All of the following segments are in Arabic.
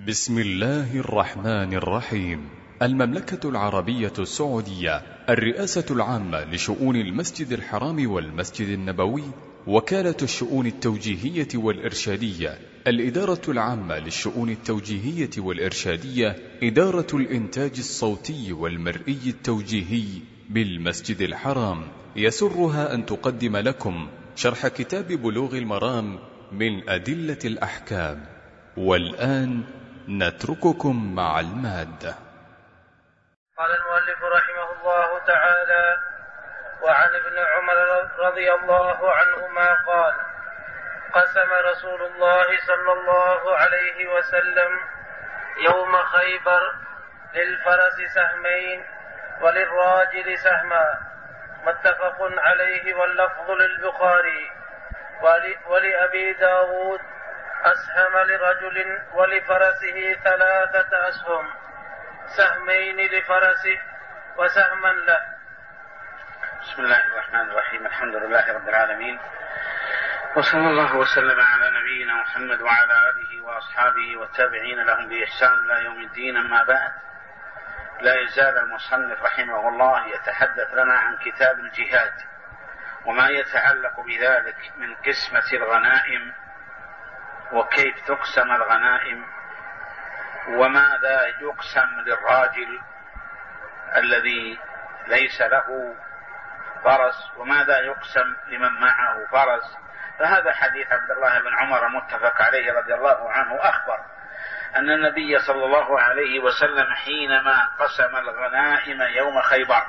بسم الله الرحمن الرحيم. المملكة العربية السعودية، الرئاسة العامة لشؤون المسجد الحرام والمسجد النبوي، وكالة الشؤون التوجيهية والإرشادية، الإدارة العامة للشؤون التوجيهية والإرشادية، إدارة الإنتاج الصوتي والمرئي التوجيهي بالمسجد الحرام، يسرها أن تقدم لكم شرح كتاب بلوغ المرام من أدلة الأحكام. والآن نترككم مع المادة. قال المؤلف رحمه الله تعالى: وعن ابن عمر رضي الله عنهما قال: قسم رسول الله صلى الله عليه وسلم يوم خيبر للفرس سهمين وللراجل سهما، متفق عليه، واللفظ للبخاري. ولأبي داود: أسهم لرجل ولفرسه 3 أسهم، سهمين لفرسه وسهما له. بسم الله الرحمن الرحيم. الحمد لله رب العالمين، وصلى الله وسلم على نبينا محمد وعلى آله وأصحابه والتابعين لهم بإحسان إلى يوم الدين. أما بعد، لا يزال المصنف رحمه الله يتحدث لنا عن كتاب الجهاد وما يتعلق بذلك من قسمة الغنائم، وكيف تقسم الغنائم، وماذا يقسم للراجل الذي ليس له فرس، وماذا يقسم لمن معه فرس. فهذا حديث عبد الله بن عمر المتفق عليه رضي الله عنه، أخبر أن النبي صلى الله عليه وسلم حينما قسم الغنائم يوم خيبر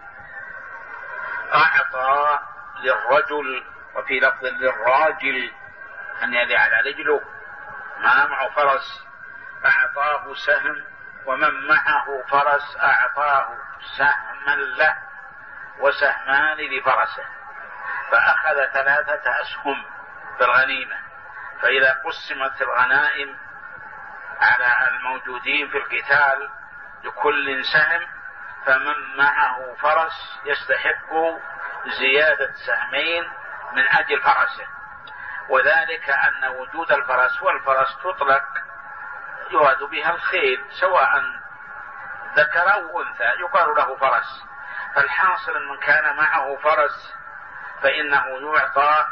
أعطى للرجل، وفي لفظ للراجل أن يلي على رجله ما معه فرس أعطاه سهم، ومن معه فرس أعطاه سهما له وسهمان لفرسه، فأخذ 3 أسهم في الغنيمة. فإذا قسمت الغنائم على الموجودين في القتال لكل سهم، فمن معه فرس يستحق زيادة سهمين من أجل فرسه، وذلك أن وجود الفرس، والفرس تطلق يراد بها الخيل سواء ذكر أو أنثى يقال له فرس. فالحاصل من كان معه فرس فإنه يعطى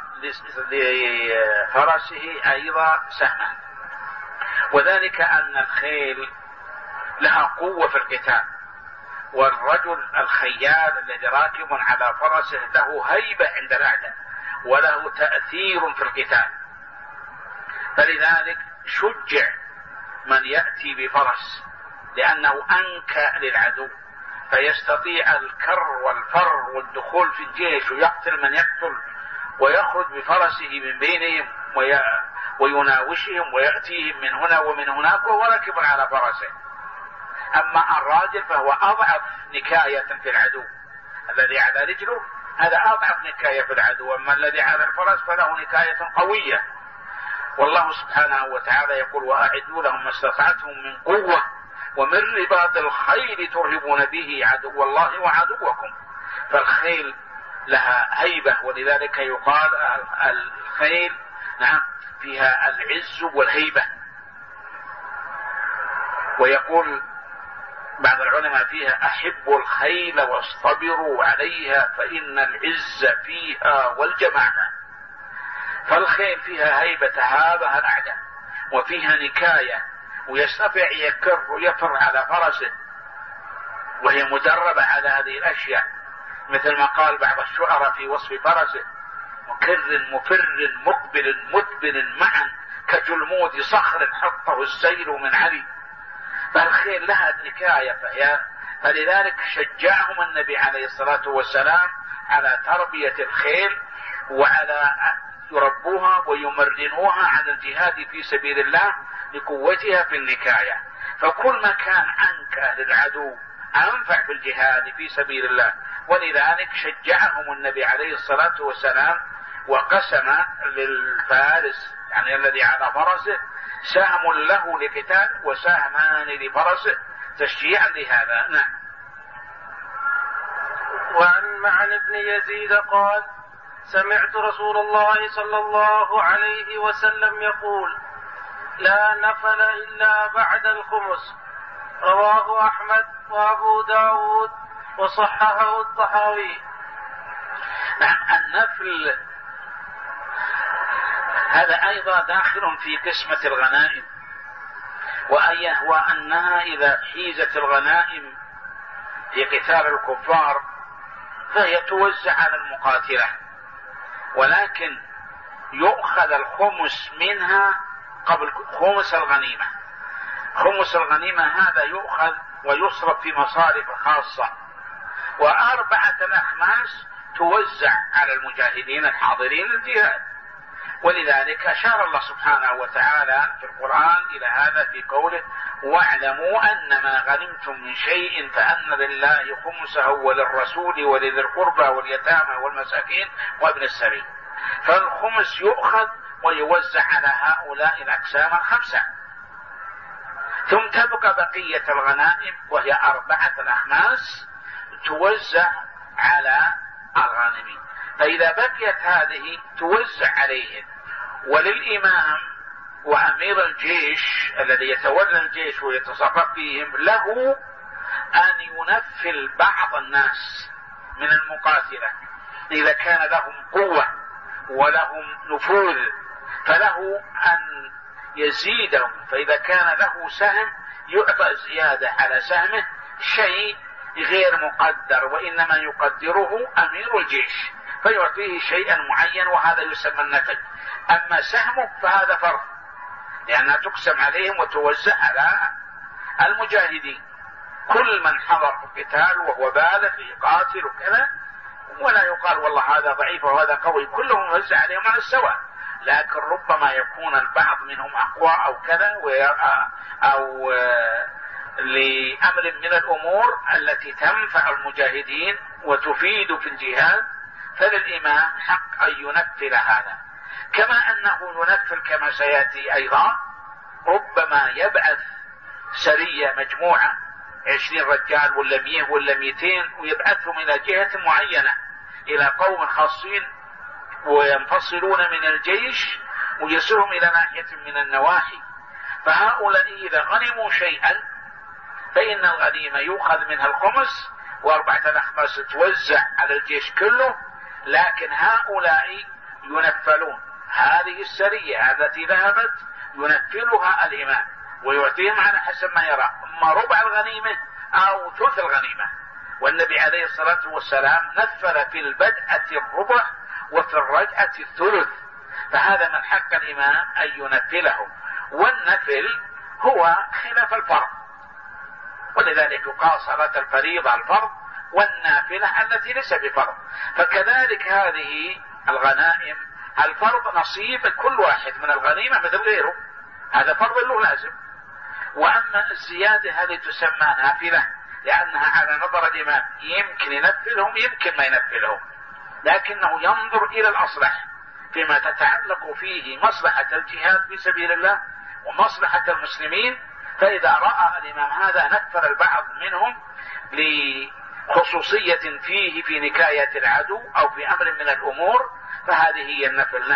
لفرسه أيضا سهما، وذلك أن الخيل لها قوة في القتال، والرجل الخيال الذي راكب على فرسه له هيبة عند الأعداء وله تأثير في القتال، فلذلك شجع من يأتي بفرس لأنه أنكى للعدو، فيستطيع الكر والفر والدخول في الجيش ويقتل من يقتل، ويخرج بفرسه من بينهم ويناوشهم ويأتيهم من هنا ومن هناك وهو راكب على فرسه. أما الراجل فهو أضعف نكاية في العدو، الذي على رجله هذا أضعف نكاية في العدو، أما الذي على الفرس فله نكاية قوية. والله سبحانه وتعالى يقول: وأعدوا لهم ما استطعتم من قوة ومن رباط الخيل ترهبون به عدو الله وعدوكم. فالخيل لها هيبة، ولذلك يقال الخيل نعم فيها العز والهيبة. ويقول بعض العلماء فيها: أحبوا الخيل واصطبروا عليها فإن العز فيها والجماعة. فالخيل فيها هيبة هابها الأعداء، وفيها نكاية، ويستطيع يكر ويفر على فرسه وهي مدربة على هذه الأشياء، مثل ما قال بعض الشعراء في وصف فرسه: مكر مفر مقبل مدبر معا كجلمود صخر حطه السيل من علي. فالخيل لها نكاية، فلذلك شجعهم النبي عليه الصلاة والسلام على تربية الخيل وعلى يربوها ويمرنوها على الجهاد في سبيل الله لقوتها في النكاية. فكل ما كان عنك للعدو أنفع في الجهاد في سبيل الله، ولذلك شجعهم النبي عليه الصلاة والسلام وقسم للفارس يعني الذي على فرسه سهم له لقتال وسهمان لفرسه تشجيعا لهذا. نعم. وعن معن بن يزيد قال: سمعت رسول الله صلى الله عليه وسلم يقول: لا نفل إلا بعد الخمس. رواه أحمد وأبو داود وصححه الطحاوي. نعم، النفل هذا أيضا داخل في قسمة الغنائم، وأنها إذا حيزت الغنائم في قتال الكفار فهي توزع على المقاتلة، ولكن يؤخذ الخمس منها قبل خمس الغنيمة. خمس الغنيمة هذا يؤخذ ويصرف في مصارف خاصة، وأربعة الأخماس توزع على المجاهدين الحاضرين للجهاد. ولذلك أشار الله سبحانه وتعالى في القرآن إلى هذا في قوله: واعلموا أن ما غنمتم من شيء فأن لله خمسه وللرسول ولذي القربى واليتامى والمساكين وابن السبيل. فالخمس يؤخذ ويوزع على هؤلاء الأقسام الخمسة، ثم تبقى بقية الغنائم وهي أربعة الأخماس توزع على الغانمين. فإذا بقيت هذه توزع عليهم، وللإمام وأمير الجيش الذي يتولى الجيش ويتصرف فيهم له أن ينفل بعض الناس من المقاتلة إذا كان لهم قوة ولهم نفوذ، فله أن يزيدهم. فإذا كان له سهم يعطى زيادة على سهمه، شيء غير مقدر، وإنما يقدره أمير الجيش فيعطيه شيئا معين، وهذا يسمى النفل. أما سهمه فهذا فرض، لأنها تقسم عليهم وتوزع على المجاهدين. كل من حضر في القتال وهو بالغ يقاتل وكذا، ولا يقال والله هذا ضعيف وهذا قوي، كلهم يوزع عليهم على السواء. لكن ربما يكون البعض منهم أقوى أو كذا، أو لأمر من الأمور التي تنفع المجاهدين وتفيد في الجهاد، فللإمام حق أن ينفل هذا. كما أنه ينفل كما سيأتي أيضا، ربما يبعث سرية مجموعة 20 رجال ولا 100 ولا 200 ويبعثهم إلى جهة معينة، إلى قوم خاصين، وينفصلون من الجيش ويسرهم إلى ناحية من النواحي. فهؤلاء إذا غنموا شيئا فإن الغنيمة يؤخذ منها الخمس، وأربعة الأخماس توزع على الجيش كله، لكن هؤلاء ينفلون. هذه السرية التي ذهبت ينفلها الإمام ويعطيهم على حسب ما يرى، إما ربع الغنيمة أو ثلث الغنيمة. والنبي عليه الصلاة والسلام نفل في البدءة الربع وفي الرجعة الثلث، فهذا من حق الإمام أن ينفله. والنفل هو خلاف الفرض، ولذلك يقال صلاة الفريضة الفرض والنافلة التي ليس بفرض. فكذلك هذه الغنائم الفرض نصيب كل واحد من الغنيمة مثل غيره، هذا فرض له لازم. وأما الزيادة هذه تسمى نافلة، لأنها على نظر الإمام يمكن ينفلهم يمكن ما ينفلهم، لكنه ينظر إلى الأصلح فيما تتعلق فيه مصلحة الجهاد في سبيل الله ومصلحة المسلمين. فإذا رأى الإمام هذا نفل البعض منهم لخصوصية فيه في نكاية العدو أو في أمر من الأمور، فهذه هي النفل.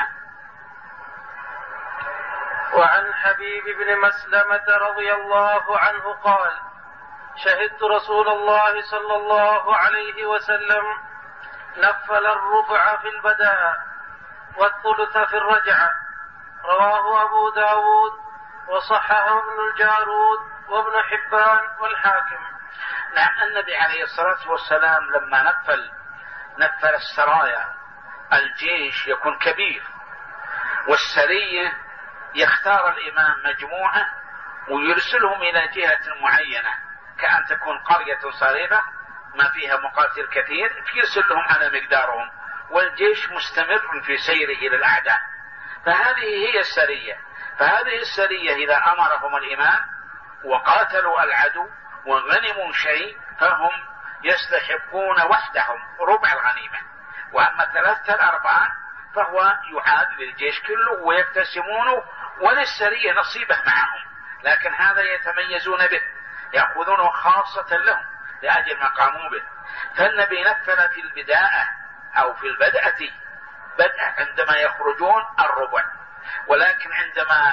وعن حبيب بن مسلمة رضي الله عنه قال: شهدت رسول الله صلى الله عليه وسلم نفل الربع في البداء والثلث في الرجعة. رواه أبو داود وصححه ابن الجارود وابن حبان والحاكم. نعم، النبي عليه الصلاة والسلام لما نفل السرايا، الجيش يكون كبير، والسرية يختار الإمام مجموعة ويرسلهم إلى جهة معينة، كأن تكون قرية صغيرة ما فيها مقاتل كثير، فيرسلهم على مقدارهم، والجيش مستمر في سيره إلى الأعداء. فهذه هي السرية. فهذه السرية إذا أمرهم الإمام وقاتلوا العدو وغنموا شيء فهم يستحقون وحدهم ربع الغنيمة، وأما 3/4 فهو يعاد للجيش كله ويقتسمونه، وللسرية نصيبه معهم، لكن هذا يتميزون به، يأخذونه خاصة لهم لأجل ما قاموا به. فالنبي نفل في البداية أو في البدءة عندما يخرجون الربع، ولكن عندما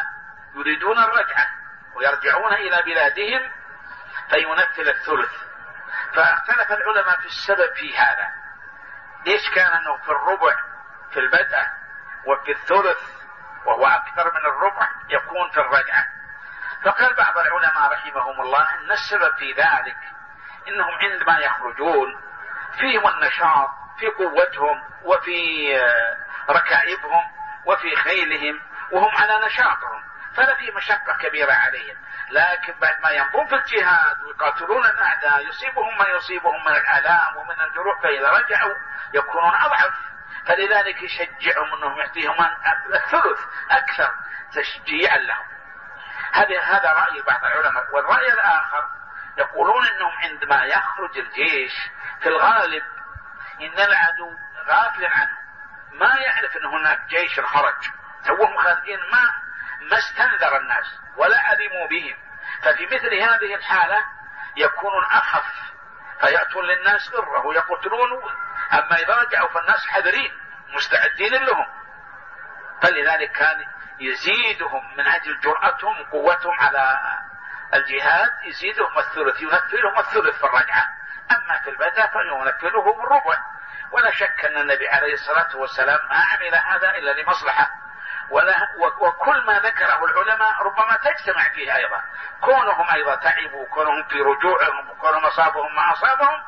يريدون الرجعة ويرجعون إلى بلادهم فينفل الثلث. فاختلف العلماء في السبب في هذا، ليش كان أنه في الربع في البدء وفي الثلث وهو أكثر من الربع يكون في الرجعة. فقال بعض العلماء رحمهم الله أن السبب في ذلك إنهم عندما يخرجون فيهم النشاط في قوتهم وفي ركائبهم وفي خيلهم وهم على نشاطهم، فلا في مشقة كبيرة عليهم. لكن بعد ما يمضون في الجهاد ويقاتلون الأعداء يصيبهم ما يصيبهم من الآلام ومن الجروح، فإذا رجعوا يكونون أضعف، فلذلك يشجعهم أنهم يعطيهم الثلث أكثر تشجيعا لهم. هذا رأي بعض العلماء. والرأي الآخر يقولون أنهم عندما يخرج الجيش في الغالب إن العدو غافل عنه، ما يعرف أن هناك جيش خرج، توهم خارجين ما استنذر الناس ولا علموا بهم، ففي مثل هذه الحالة يكونون أخف فيأتون للناس غره ويقتلون. أما إذا رجعوا فالناس حذرين مستعدين لهم، فلذلك كان يزيدهم من أجل جرأتهم وقوتهم على الجهاد، يزيدهم الثلث، ينفلهم الثلث في الرجعة. أما في البدء فينفلهم الربع. ولا شك أن النبي عليه الصلاة والسلام ما عمل هذا إلا لمصلحة، وكل ما ذكره العلماء ربما تجتمع فيه أيضا، كونهم أيضا تعبوا، كونهم في رجوعهم، وكونهم أصابهم ما أصابهم،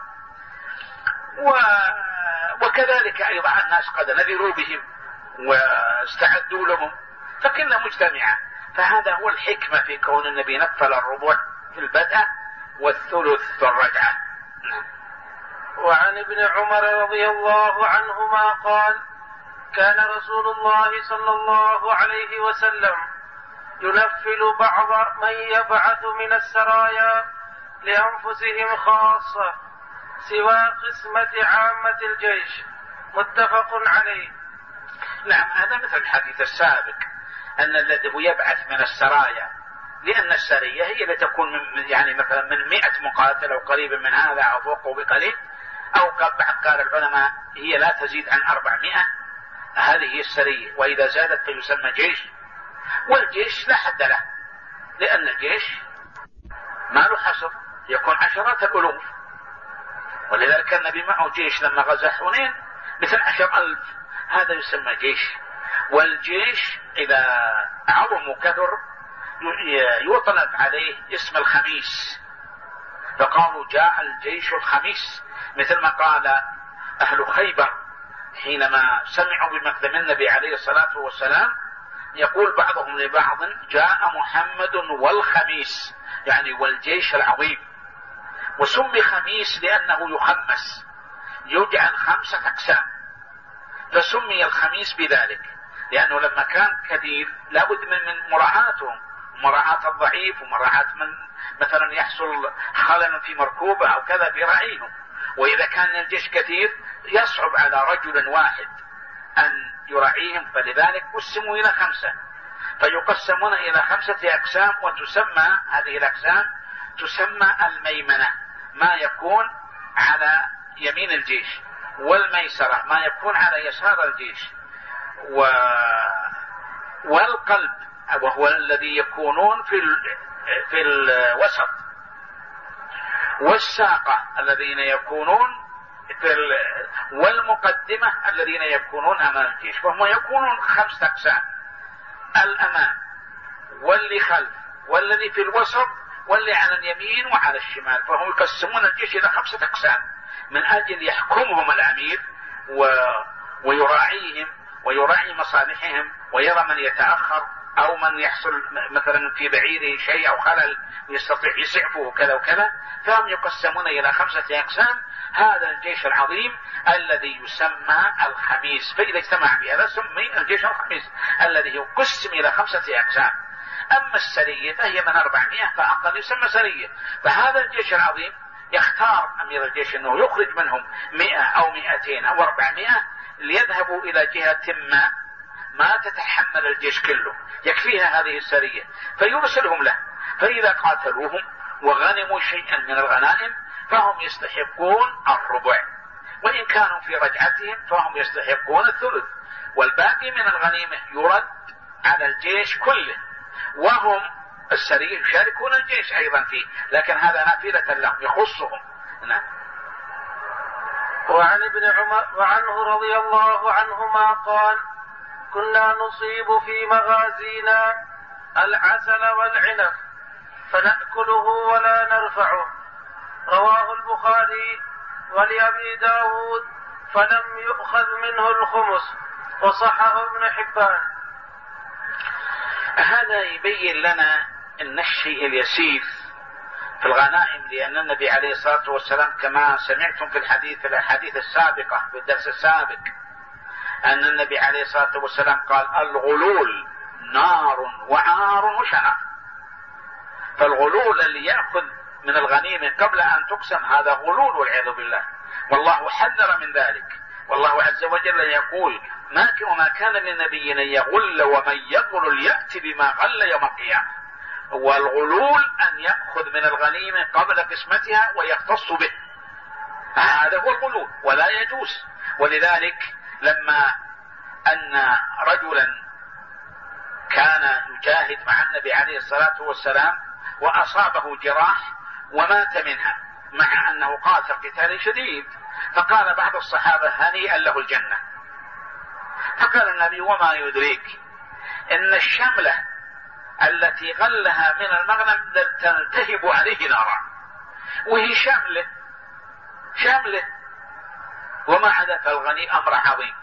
وكذلك أيضا الناس قد نذروا بهم واستعدوا لهم، فكلها مجتمعة. فهذا هو الحكمة في كون النبي نفل الربع في البدء والثلث في الرجعة. وعن ابن عمر رضي الله عنهما قال: كان رسول الله صلى الله عليه وسلم ينفل بعض من يبعث من السرايا لأنفسهم خاصة سوى قسمة عامة الجيش. متفق عليه. نعم، هذا مثل الحديث السابق أن الذي يبعث من السرايا، لأن السرية هي اللي تكون يعني مثلا من 100 مقاتل أو قريب من هذا أو فوقه بقليل، أو قال العلماء هي لا تزيد عن 400. هذه هي السرية، وإذا زادت فيسمى جيش. والجيش لا حد له، لأن الجيش ما له حصر، يكون عشرات الألوف. ولذلك النبي معه جيش لما غزا حنين مثل 10,000، هذا يسمى جيش. والجيش إذا عظم وكثر يطلق عليه اسم الخميس، فقالوا جاء الجيش الخميس، مثل ما قال أهل خيبر حينما سمعوا بمقدم النبي عليه الصلاة والسلام، يقول بعضهم لبعض جاء محمد والخميس، يعني والجيش العظيم. وسمي خميس لأنه يخمس، يجعل 5 أقسام، فسمي الخميس بذلك، لأنه لما كان كثير لابد من مراعاتهم، مراعاة الضعيف ومراعاة من مثلا يحصل خلل في مركوبة أو كذا برعيهم. وإذا كان الجيش كثير يصعب على رجل واحد أن يراعيهم، فلذلك قسموا إلى 5، فيقسمون إلى 5 أقسام. وتسمى هذه الأقسام تسمى الميمنة، ما يكون على يمين الجيش، والميسرة ما يكون على يسار الجيش، والقلب وهو الذي يكونون في الوسط، والساقة الذين يكونون والمقدمة الذين يكونون أمام الجيش. وهم يكونون 5 أقسام: الأمام واللي خلف والذي في الوسط واللي على اليمين وعلى الشمال. فهم يقسمون الجيش إلى 5 أقسام من أجل يحكمهم الأمير ويراعيهم ويراعي مصالحهم، ويرى من يتأخر أو من يحصل مثلا في بعيره شيء أو خلل يستطيع يسعفه كذا وكذا. فهم يقسمون إلى 5 أقسام. هذا الجيش العظيم الذي يسمى الخميس، فإذا اجتمع بهذا سمي الجيش الخميس الذي يقسم إلى 5 أقسام. أما السرية فهي من 400 فأقل يسمى سرية. فهذا الجيش العظيم يختار أمير الجيش أنه يخرج منهم 100 أو 200 أو 400 ليذهبوا إلى جهة ما تتحمل الجيش كله، يكفيها هذه السرية، فيرسلهم له. فإذا قاتلوهم وغنموا شيئا من الغنائم فهم يستحقون الربع، وإن كانوا في رجعتهم فهم يستحقون الثلث، والباقي من الغنيمة يرد على الجيش كله وهم السرية يشاركون الجيش أيضا فيه، لكن هذا نافلة لهم يخصهم. نعم. وعن ابن عمر وعنه رضي الله عنهما قال: كنا نصيب في مغازينا العسل والعنب فنأكله ولا نرفعه. رواه البخاري. ولأبي داود: فلم يؤخذ منه الخمس، وصححه ابن حبان. هذا يبين لنا أن الشيء اليسير في الغنائم، لأن النبي عليه الصلاة والسلام كما سمعتم في الأحاديث السابقة في الدرس السابق أن النبي عليه الصلاة والسلام قال: الغلول نار وعار وشنار. فالغلول اللي يأخذ من الغنيمة قبل أن تقسم هذا غلول والعياذ بالله، والله حذر من ذلك. والله عز وجل يقول: وما كان للنبي أن يغل ومن يغل يأتي بما غل يوم القيامة. والغلول أن يأخذ من الغنيمة قبل قسمتها ويختص به، هذا هو الغلول ولا يجوز. ولذلك لما أن رجلا كان يجاهد مع النبي عليه الصلاة والسلام وأصابه جراح ومات منها مع أنه قاتل قتال شديد، فقال بعض الصحابة: هنيئا له الجنة. فقال النبي: وما يدريك إن الشملة التي غلها من المغنم تلتهب عليه نارا، وهي شاملة ومع ذلك الغني أمر عظيم.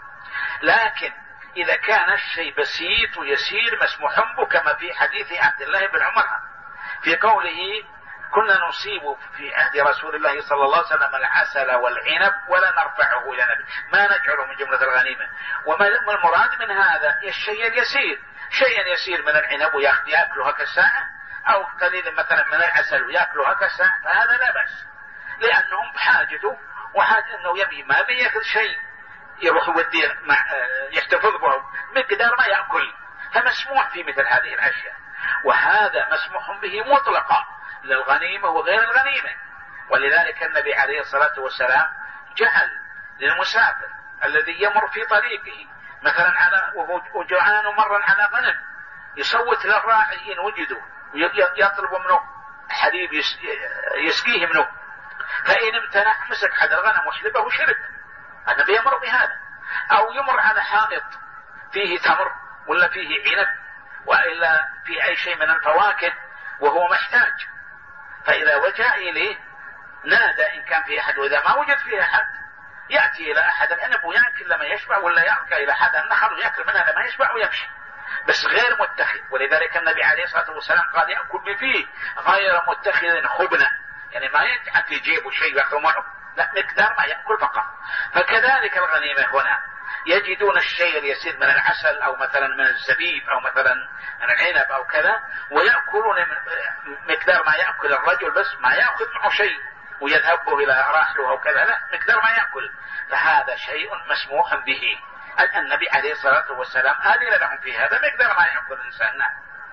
لكن إذا كان الشيء بسيط ويسير مسموح به، كما في حديث عبد الله بن عمر في قوله: كنا نصيب في عهد رسول الله صلى الله عليه وسلم العسل والعنب ولا نرفعه إلى النبي، ما نجعله من جملة الغنيمة. وما المراد من هذا؟ الشيء اليسير، شيئا يسير من العنب ويأكله كالساعة، أو قليل مثلا من العسل ويأكله كالساعة، فهذا لا بأس، لأنهم بحاجته وحاجة أنه يبي ما بيأكل شيء يروح يوديه يحتفظ به مقدار ما يأكل، فمسموح في مثل هذه الأشياء. وهذا مسموح به مطلقا للغنيمة وغير الغنيمة. ولذلك النبي عليه الصلاة والسلام جعل للمسافر الذي يمر في طريقه مثلا وهو جوعان مرا على غنم يصوت للراعي إن وجدوا يطلب منه حليب يسقيه منه، فإن امتنع مسك حد الغنم وشلبه وشرب. النبي يمر بهذا. أو يمر على حائط فيه تمر ولا فيه عنب وإلا في أي شيء من الفواكه وهو محتاج، فإذا وجاء إليه نادى إن كان في أحد، وإذا ما وجد فيه أحد يأتي إلى أحد العنب ويأكل لما يشبع، ولا يركى إلى أحد النخل ويأكل منها لما يشبع ويمشي، بس غير متخذ. ولذلك النبي عليه الصلاة والسلام قال: يأكل بفيه غير متخذ خبنة، يعني ما يجعل في جيبه شيء يأكل معه، لا، مقدار ما يأكل فقط. فكذلك الغنيمة هنا يجدون الشيء اليسير من العسل أو مثلا من الزبيب أو مثلا من العنب أو كذا، ويأكلون مقدار ما يأكل الرجل، بس ما يأخذ معه شيء ويذهب به إلى راحله أو كذا، لا، مقدار ما يأكل. فهذا شيء مسموح به. النبي عليه الصلاة والسلام آذن لهم في هذا مقدار ما يأكل الإنسان. نعم.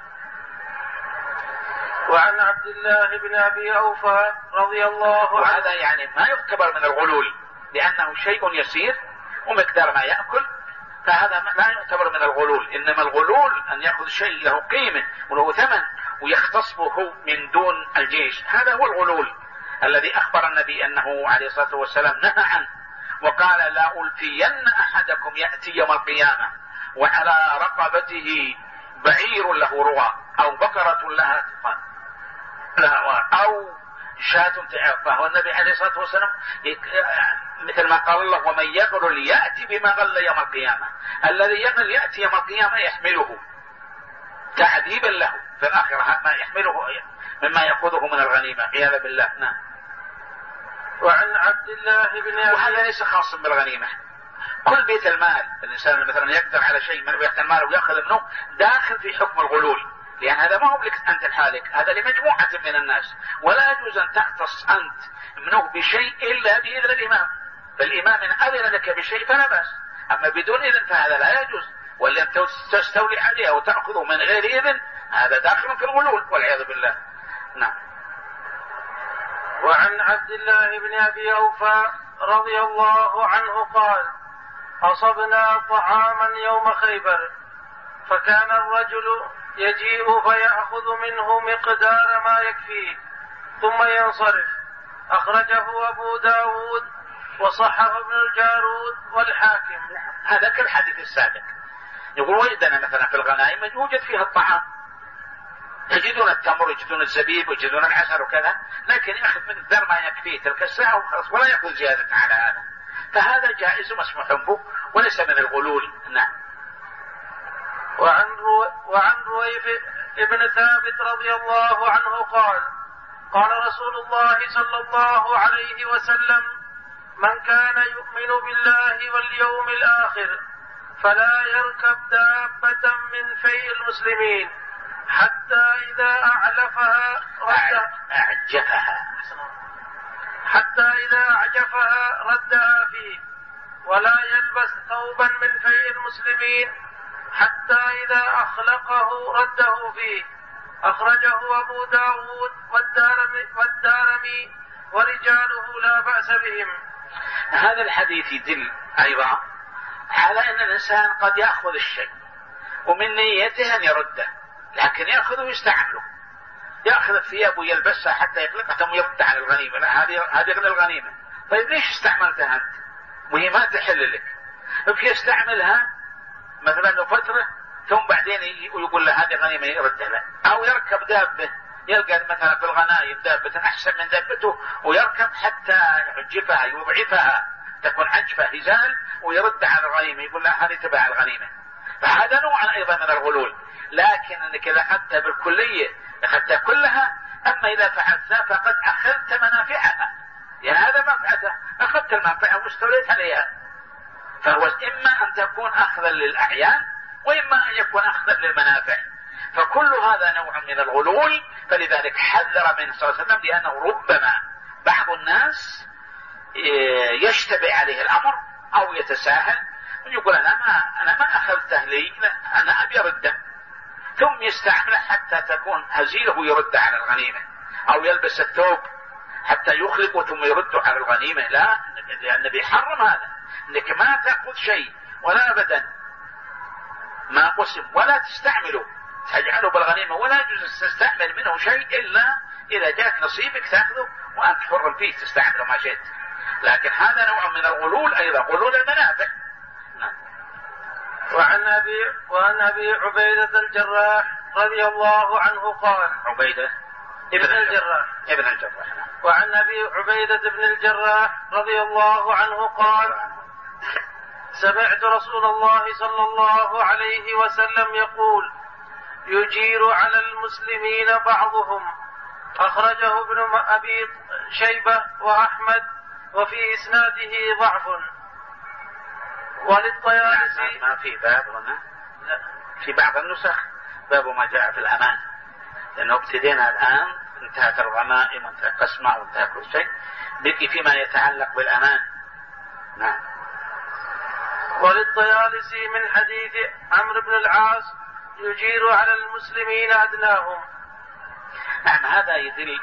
وعن عبد الله بن أبي أوفى رضي الله عنه، وهذا يعني ما يعتبر من الغلول لأنه شيء يسير ومقدار ما يأكل، فهذا لا يعتبر من الغلول. إنما الغلول أن يأخذ شيء له قيمة وله ثمن ويختص به من دون الجيش، هذا هو الغلول الذي أخبر النبي أنه عليه الصلاة والسلام نهى عنه، وقال: لا ألفين أحدكم يأتي يوم القيامة وعلى رقبته بعير له روى أو بقرة لها أو شاة تعاق. فهو النبي عليه الصلاة والسلام مثل ما قال الله: ومن يغل يأتي بما غل يوم القيامة. الذي يغل يأتي يوم القيامة يحمله تعذيبا له في الآخرة، ما يحمله مما يأخذه من الغنيمة عياذا بالله. نعم. وعن عبد الله بن أبي، وهذا ليس خاصا بالغنيمة، كل بيت المال الإنسان مثلا يقدر على شيء من بيت المال ويأخذ منه داخل في حكم الغلول، لأن هذا ما هو لك أنت لحالك، هذا لمجموعة من الناس، ولا يجوز أن تختص أنت منه بشيء إلا بإذن الإمام. فالإمام إن أذن لك بشيء فلا بأس، أما بدون إذن فهذا لا يجوز. ولن تستولي عليه وتأخذه من غير إذن، هذا داخل في الغلول والعياذ بالله. نعم. وعن عبد الله بن أبي أوفى رضي الله عنه قال: أصبنا طعاما يوم خيبر، فكان الرجل يجيء فيأخذ منه مقدار ما يكفيه ثم ينصرف. أخرجه أبو داود وصححه ابن الجارود والحاكم. هذا كالحديث السابق، يقول وجدنا مثلا في الغنائم يوجد فيها الطعام، يجدون التمر يجدون الزبيب يجدون العسل وكذا، لكن يأخذ من الدر ما يكفيه تلك الساعة وخلاص، ولا يأخذ زيادة على هذا، فهذا جائز مسموح به وليس من الغلول. نعم. وعن رويف ابن ثابت رضي الله عنه قال قال رسول الله صلى الله عليه وسلم: من كان يؤمن بالله واليوم الآخر فلا يركب دابة من فيء المسلمين حتى إذا أعجفها ردها فيه، ولا يلبس ثوبا من فيء المسلمين حتى إذا أخلقه رده فيه. أخرجه أبو داود والدارمي ورجاله لا بأس بهم. هذا الحديث يدل أيضا على أن الإنسان قد يأخذ الشيء ومن نيته أن يرده، لكن يأخذه ويستعمله، يأخذ الثياب ويلبسها حتى يخلقها ثم يرد على الغنيمة. لا، هذه غير الغنيمة. طيب ليش استعملتها أنت وهي ما تحل لك؟ يمكن يستعملها مثلا فترة ثم بعدين يقول له هذه غنيمة يردها له، أو يركب دابة، يلقى مثلا في الغنائم دابة أحسن من دابته ويركب حتى يعجفها يضعفها تكون عجفة هزال ويرد على الغنيمة، يقول له هذه تبع الغنيمة. فهذا نوع أيضا من الغلول، لكن أنك إذا أخذتها بالكلية أخذتها كلها، أما إذا فعلتها فقد أخذت منافعها، يعني هذا منفعته، أخذت المنفعة واستوليت عليها. فهو إما أن تكون أخذا للأعيان وإما أن يكون أخذا للمنافع، فكل هذا نوع من الغلول. فلذلك حذر منه صلى الله عليه وسلم، لأنه ربما بعض الناس يشتبه عليه الأمر أو يتساهل ويقول أنا ما أخذته لي، أنا أبي أرده، ثم يستعمله حتى تكون هزيله ويرد على الغنيمة، أو يلبس الثوب حتى يخلقه ثم يرد على الغنيمة. لا، النبي حرم هذا، انك ما تأخذ شيء ولا أبدا ما قسم ولا تستعمله تجعله بالغنيمة، ولا يجوز تستعمل منه شيء إلا إذا جاءك نصيبك تأخذه وأنت حر فيه تستعمله ما شئت. لكن هذا نوع من الغلول أيضا، غلول المنافع. وعن أبي عبيدة الجراح رضي الله عنه قال عبيدة ابن الجراح. وعن أبي عبيدة بن الجراح رضي الله عنه قال سمعت رسول الله صلى الله عليه وسلم يقول: يجير على المسلمين بعضهم. أخرجه ابن أبي شيبة وأحمد وفي إسناده ضعف. وللطيالسي ما في باب هنا، في بعض النسخ باب ما جاء في الأمان، لأنه ابتدينا الآن انتهت الغنائم وانتهى قسمة وانتهى كل شيء، بقي فيما يتعلق بالأمان. نعم. وللطيالسي من حديث عمرو بن العاص: يجير على المسلمين أدناهم. نعم. هذا يدل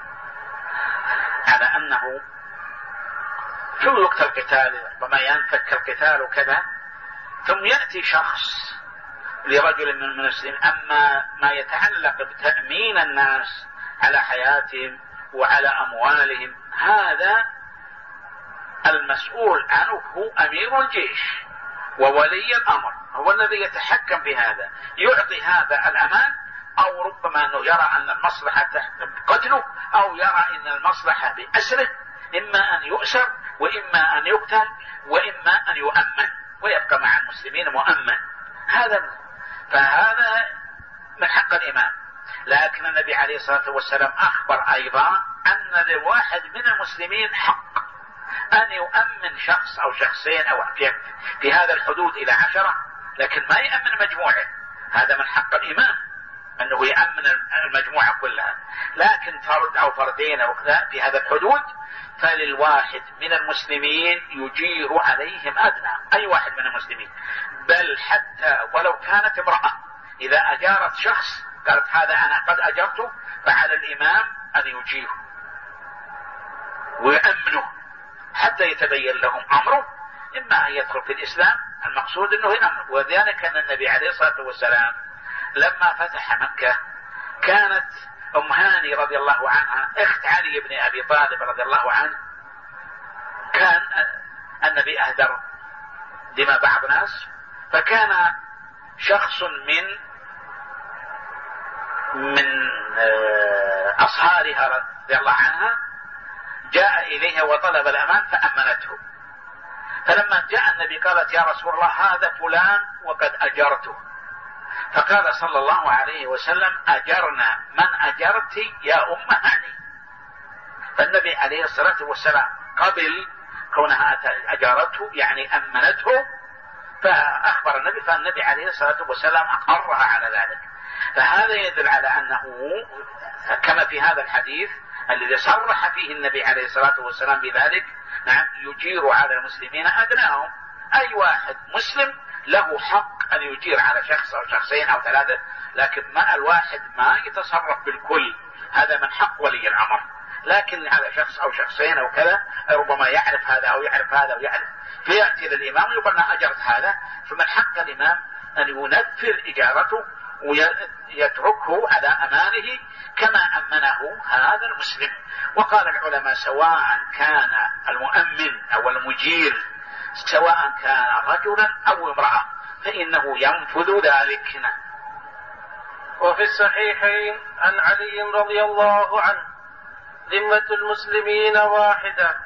على أنه في وقت القتال ربما ينفك القتال وكذا، ثم يأتي شخص لرجل من المسلمين، أما ما يتعلق بتأمين الناس على حياتهم وعلى أموالهم، هذا المسؤول عنه هو أمير الجيش وولي الأمر، هو الذي يتحكم بهذا، يعطي هذا الأمان، أو ربما أنه يرى أن المصلحة بقتله، أو يرى أن المصلحة بأسره، إما أن يؤسر وإما أن يقتل وإما أن يؤمن ويبقى مع المسلمين مؤمن. فهذا من حق الإمام. لكن النبي عليه الصلاة والسلام أخبر أيضا أن لواحد من المسلمين حق أن يؤمن شخص أو شخصين أو في هذا الحدود إلى 10، لكن ما يأمن مجموعة. هذا من حق الإمام أنه يأمن المجموعة كلها، لكن فرد أو فردين أو كذا في هذا الحدود، فللواحد من المسلمين يجير عليهم أدنى، أي واحد من المسلمين، بل حتى ولو كانت امرأة إذا أجارت شخص قالت هذا أنا قد أجرته، فعلى الإمام أن يجيره ويأمنه حتى يتبين لهم أمره، إما أن يدخل في الإسلام، المقصود أنه يأمن. وذلك أن النبي عليه الصلاة والسلام لما فتح مكة كانت أم هاني رضي الله عنها اخت علي بن أبي طالب رضي الله عنه، كان النبي أهدر دماء بعض ناس، فكان شخص من أصهارها رضي الله عنها جاء إليها وطلب الأمان فأمنته. فلما جاء النبي قالت يا رسول الله هذا فلان وقد أجرته، فقال صلى الله عليه وسلم أجرنا من أجرت يا أم هاني. فالنبي عليه الصلاة والسلام قبل كونها أجارته يعني أمنته، فأخبر النبي، فالنبي عليه الصلاة والسلام أقرها على ذلك. فهذا يدل على أنه كما في هذا الحديث الذي صرح فيه النبي عليه الصلاة والسلام بذلك، نعم يجير على المسلمين أدناهم، أي واحد مسلم له حق أن يجير على شخص أو شخصين أو ثلاثة، لكن ما الواحد ما يتصرف بالكل، هذا من حق ولي الأمر، لكن على شخص أو شخصين أو كذا ربما يعرف هذا أو يعرف هذا ويعرف، فيأتي للإمام ويقول أنا أجرت هذا، فمن حق الإمام أن ينفذ إجارته ويتركه على أمانه كما أمنه هذا المسلم. وقال العلماء سواء كان المؤمن أو المجير سواء كان رجلا أو امرأة فإنه ينفذ ذلك. وفي الصحيحين عن علي رضي الله عنه ذمة المسلمين واحدة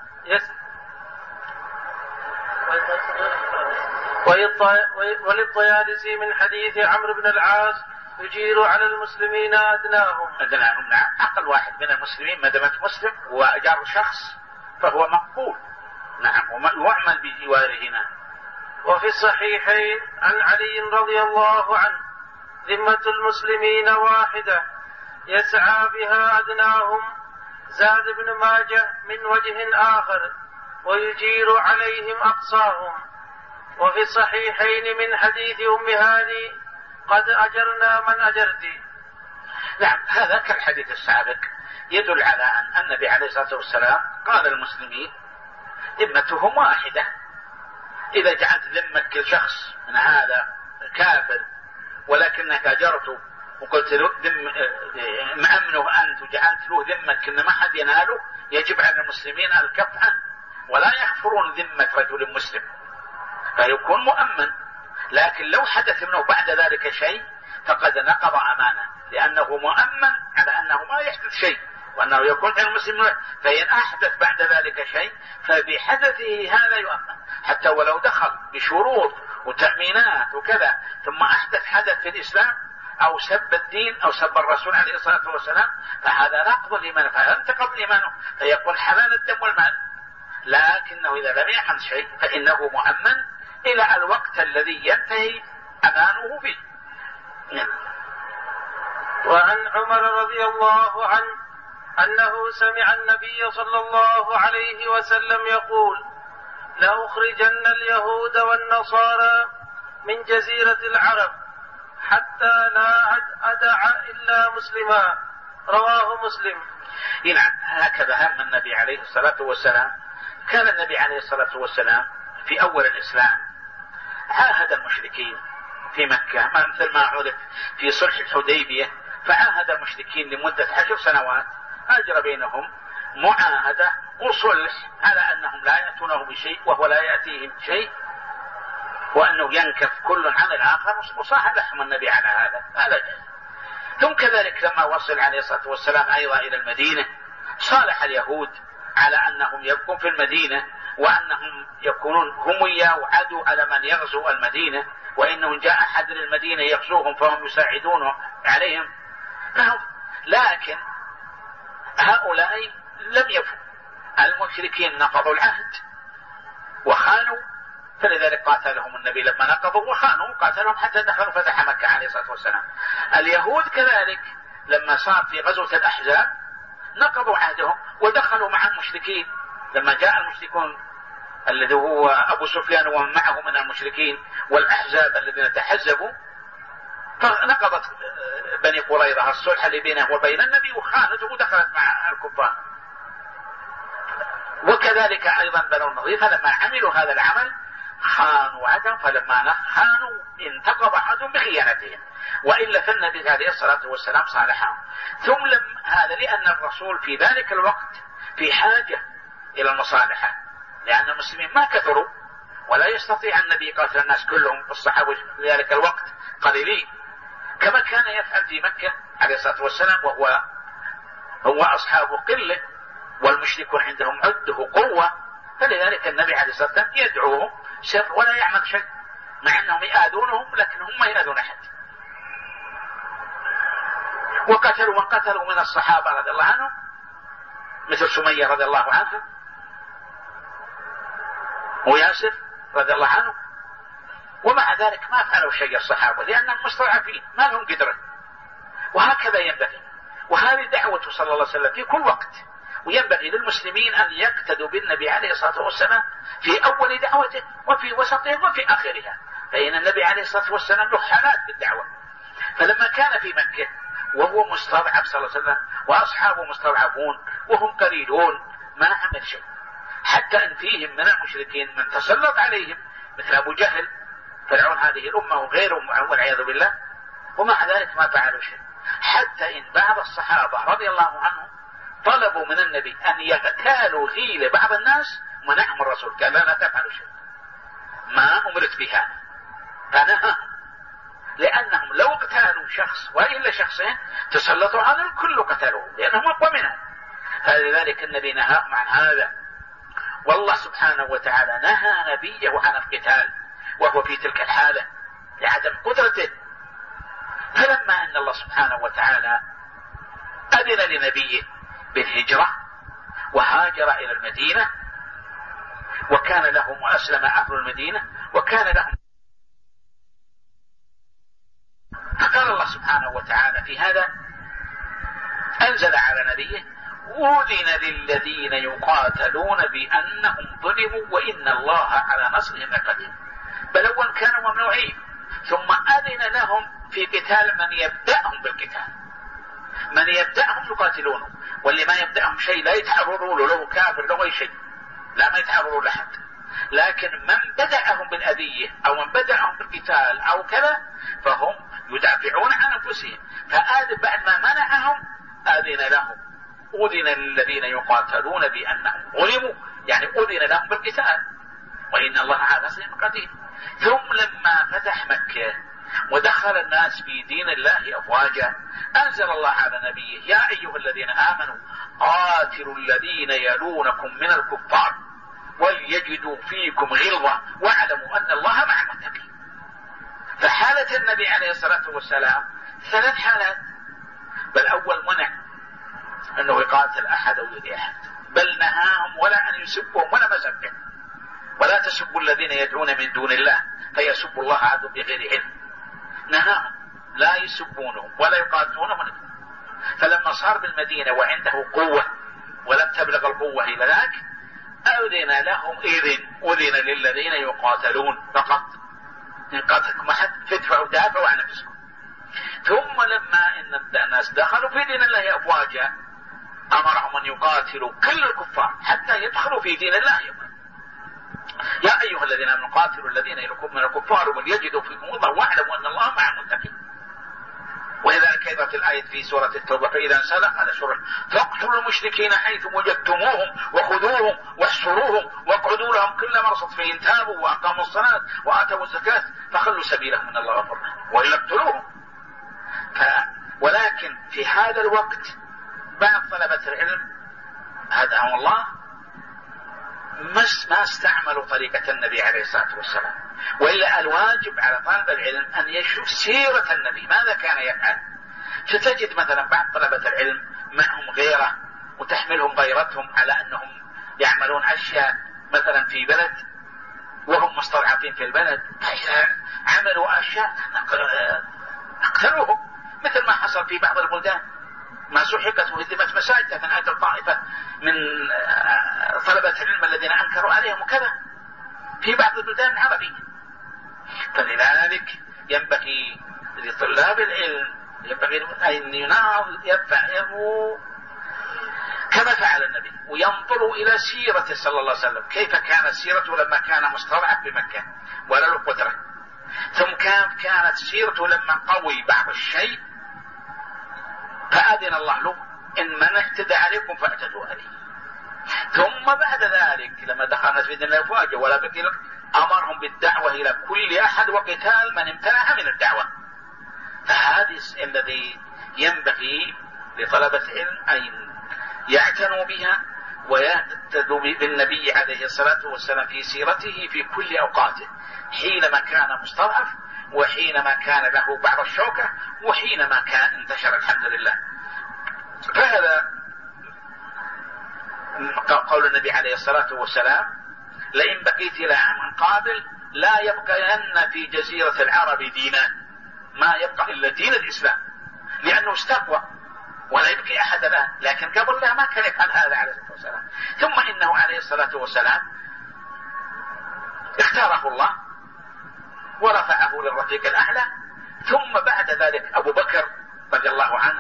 وللطيالسي من حديث عمرو بن العاص يجير على المسلمين أدناهم. نعم، أقل واحد من المسلمين ما دامت مسلم وأجار شخص فهو مقبول، نعم، ويعمل بجواره. نعم. وفي الصحيحين عن علي رضي الله عنه ذمة المسلمين واحدة يسعى بها أدناهم، زاد بن ماجه من وجه آخر ويجير عليهم أقصاهم. وفي الصحيحين من حديث أم هاني قد أجرنا من أجرت. نعم، هذا كالحديث السابق يدل على أن النبي عليه الصلاة والسلام قال المسلمين ذمتهم واحدة. إذا جعلت ذمك شخص من هذا كافر ولكنك أجرته وقلت له مأمنه أنت وجعلت له ذمك إن ما حد يناله، يجب على المسلمين الكف عنه ولا يغفرون ذمة رجل مسلم فيكون مؤمن. لكن لو حدث منه بعد ذلك شيء فقد نقض أمانة، لأنه مؤمن على أنه ما يحدث شيء وأنه يكون المسلم، فإن أحدث بعد ذلك شيء فبحدثه هذا يؤمن، حتى ولو دخل بشروط وتأمينات وكذا ثم أحدث حدث في الإسلام أو سب الدين أو سب الرسول عليه الصلاة والسلام فهذا نقض الإيمان، فينتقض إيمانه فيكون حلال الدم والمال. لكنه إذا لم يحدث شيء فإنه مؤمن إلى الوقت الذي ينتهي أمانه فيه. وعن عمر رضي الله عنه أنه سمع النبي صلى الله عليه وسلم يقول لأخرجن اليهود والنصارى من جزيرة العرب حتى لا أدع إلا مسلما. رواه مسلم. نعم، هكذا هم النبي عليه الصلاة والسلام. كان النبي عليه الصلاة والسلام في أول الإسلام عاهد المشركين في مكة مثل ما عرف في صلح الحديبية، فعاهد المشركين لمدة 10 سنوات، أجرى بينهم معاهدة وصلح على أنهم لا يأتونه بشيء وهو لا يأتيهم بشيء، وأنه ينكف كل عن الآخر، وصاحب لهم النبي على هذا جائز. ثم كذلك لما وصل عليه الصلاة والسلام أيضا إلى المدينة صالح اليهود على أنهم يبقون في المدينة وأنهم يكونون هم وياه عدو على من يغزو المدينة، وإنه جاء أحد للمدينة يغزوهم فهم يساعدون عليهم، لكن هؤلاء لم يفوا، المشركين نقضوا العهد وخانوا، فلذلك قاتلهم النبي لما نقضوا وخانوا قاتلهم حتى دخلوا فتح مكة عليه الصلاة والسلام. اليهود كذلك لما صار في غزوة الأحزاب نقضوا عهدهم ودخلوا مع المشركين، لما جاء المشركون الذي هو أبو سفيان ومن معه من المشركين والأحزاب الذين تحزبوا، فنقضت بني قريظة الصلح اللي بينه وبين النبي وخانته ودخلت مع الكفار. وكذلك أيضا بنو النضير فلما عملوا هذا العمل خانوا عهدهم، فلما خانوا انتقض عهدهم بخيانتهم، وإلا فالنبي عليه الصلاة والسلام صالحهم. ثم هذا لأن الرسول في ذلك الوقت في حاجة إلى المصالحة، لأن المسلمين ما كثروا ولا يستطيع النبي قاتل الناس كلهم، الصحابة في ذلك الوقت قليلين كما كان يفعل في مكة عليه الصلاة والسلام، هو أصحابه قلة والمشركون عندهم عده قوة، فلذلك النبي عليه الصلاة والسلام يدعوهم سر ولا يعمل شيء، مع أنهم يآذونهم لكنهم ما يآذون أحد. وقتلوا من قتلوا من الصحابة رضي الله عنهم مثل سمية رضي الله عنها وياسر رضي الله عنه، ومع ذلك ما فعلوا شيء الصحابة لأنهم مستضعفين ما لهم قدرة. وهكذا ينبغي، وهذه دعوته صلى الله عليه وسلم في كل وقت، وينبغي للمسلمين أن يقتدوا بالنبي عليه الصلاة والسلام في أول دعوته وفي وسطها وفي آخرها، فإن النبي عليه الصلاة والسلام له حالات بالدعوة. فلما كان في مكة وهو مستضعف صلى الله عليه وسلم وأصحابه مستضعفون وهم قليلون ما عمل شيء، حتى إن فيهم من المشركين من تسلط عليهم مثل أبو جهل فرعون هذه الأمة وغيرهم والعياذ بالله، ومع ذلك ما فعلوا شيء. حتى إن بعض الصحابة رضي الله عنهم طلبوا من النبي أن يغتالوا غيل بعض الناس منعهم الرسول، قال لا تفعلوا شيء ما أمرت بها، فنهاهم، لأنهم لو اقتالوا شخص وإلا شخصين تسلطوا على الكل قتلوه لأنهم أقوى منهم، فلذلك النبي نهاهم عن هذا. والله سبحانه وتعالى نهى نبيه عن القتال وهو في تلك الحالة لعدم قدرته. فلما أن الله سبحانه وتعالى أذن لنبيه بالهجرة وهاجر إلى المدينة وكان لهم وأسلم أهل المدينة وكان لهم، فقال الله سبحانه وتعالى في هذا أنزل على نبيه أذن للذين يقاتلون بأنهم ظلموا وإن الله على نصرهم لقدير. بل أول كانوا ممنوعين ثم أذن لهم في قتال من يبدأهم بالقتال، من يبدأهم يقاتلونه، واللي ما يبدأهم شيء لا يتعرضوا له، لو كافر له أي شيء لا ما يتعرضوا لحد، لكن من بدأهم بالأذية أو من بدأهم بالقتال أو كذا فهم يدافعون عن أنفسهم، فآذن بعد ما منعهم آذن لهم. أذن للذين يقاتلون بأنهم ظلموا يعني أذن لهم بالقتال وإن الله على نصرهم قدير. ثم لما فتح مكة ودخل الناس في دين الله أفواجا أنزل الله على نبيه يا أيها الذين آمنوا قاتلوا الذين يلونكم من الكفار وليجدوا فيكم غلظة واعلموا أن الله مع المتقين. فحالة النبي عليه الصلاة والسلام 3 حالات، بل أول منع أنه يقاتل أحد أو يؤذي أحد، بل نهاهم ولا أن يسبهم ولا مسبه، ولا تسبوا الذين يدعون من دون الله فيسبوا الله عدو بغير علم، نهاهم لا يسبونهم ولا يقاتلونهم. فلما صار بالمدينة وعنده قوة ولم تبلغ القوة إلى ذاك أذن لهم أذن للذين يقاتلون فقط، إن قاتلكم أحد فادفعوا دافعوا عن نفسكم. ثم لما إن الناس دخلوا في دين الله أفواجا أمرهم أن يقاتلوا كل الكفار حتى يدخلوا في دين الله يوما. يا أيها الذين آمنوا قاتلوا الذين يلونكم من الكفار وليجدوا فيكم غلظة واعلموا أن الله مع المتقين. ولذلك أيضا في الآية في سورة التوبة فإذا انسلخ هذا سورة فاقتلوا المشركين حيث وجدتموهم وخذوهم واحصروهم واقعدوا لهم كل مرصد فإن تابوا وأقاموا الصلاة وآتوا الزكاة فخلوا سبيلهم من الله غفور رحيم وإلا اقتلوهم. ولكن في هذا الوقت بعض طلبة العلم هداهم الله ما استعملوا طريقة النبي عليه الصلاة والسلام، وإلا الواجب على طالب العلم أن يشوف سيرة النبي ماذا كان يفعل. فتجد مثلا بعض طلبة العلم معهم غيرة وتحملهم غيرتهم على أنهم يعملون أشياء مثلا في بلد وهم مستضعفين في البلد، فإذا عملوا أشياء اقتلوهم، مثل ما حصل في بعض البلدان ما سحقت وهدمت مساجد ثناء الطائفة من طلبة العلم الذين أنكروا عليهم وكذا في بعض البلدان العربية. فلذلك ينبغي لطلاب العلم أن يفعلوا كما فعل النبي وينظروا إلى سيرته صلى الله عليه وسلم، كيف كانت سيرته لما كان مستضعف بمكة ولا له قدرة، ثم كانت سيرته لما قوي بعض الشيء فأذن الله له إن من اهتدى عليكم فاعتدوا عليه. ثم بعد ذلك لما دخلنا في دين الأفواج ولا بقي لك أمرهم بالدعوة إلى كل أحد وقتال من امتنع من الدعوة. فهذا الذي ينبغي لطلبة العلم أن يعتنوا بها ويهتدوا بالنبي عليه الصلاة والسلام في سيرته في كل أوقاته، حينما كان مستضعف وحينما كان له بعض الشوكة وحينما كان انتشر الحمد لله. فهذا قول النبي عليه الصلاة والسلام: لئن بقيت إلى عام قابل لا يبقين في جزيرة العرب دينان، ما يبقى إلا دين الإسلام، لأنه استقوى ولا يبقي أحد الآن، لكن قبل له ما كان يفعل هذا عليه الصلاة والسلام. ثم إنه عليه الصلاة والسلام اختاره الله ورفعه للرفيق الأعلى. ثم بعد ذلك أبو بكر رضي الله عنه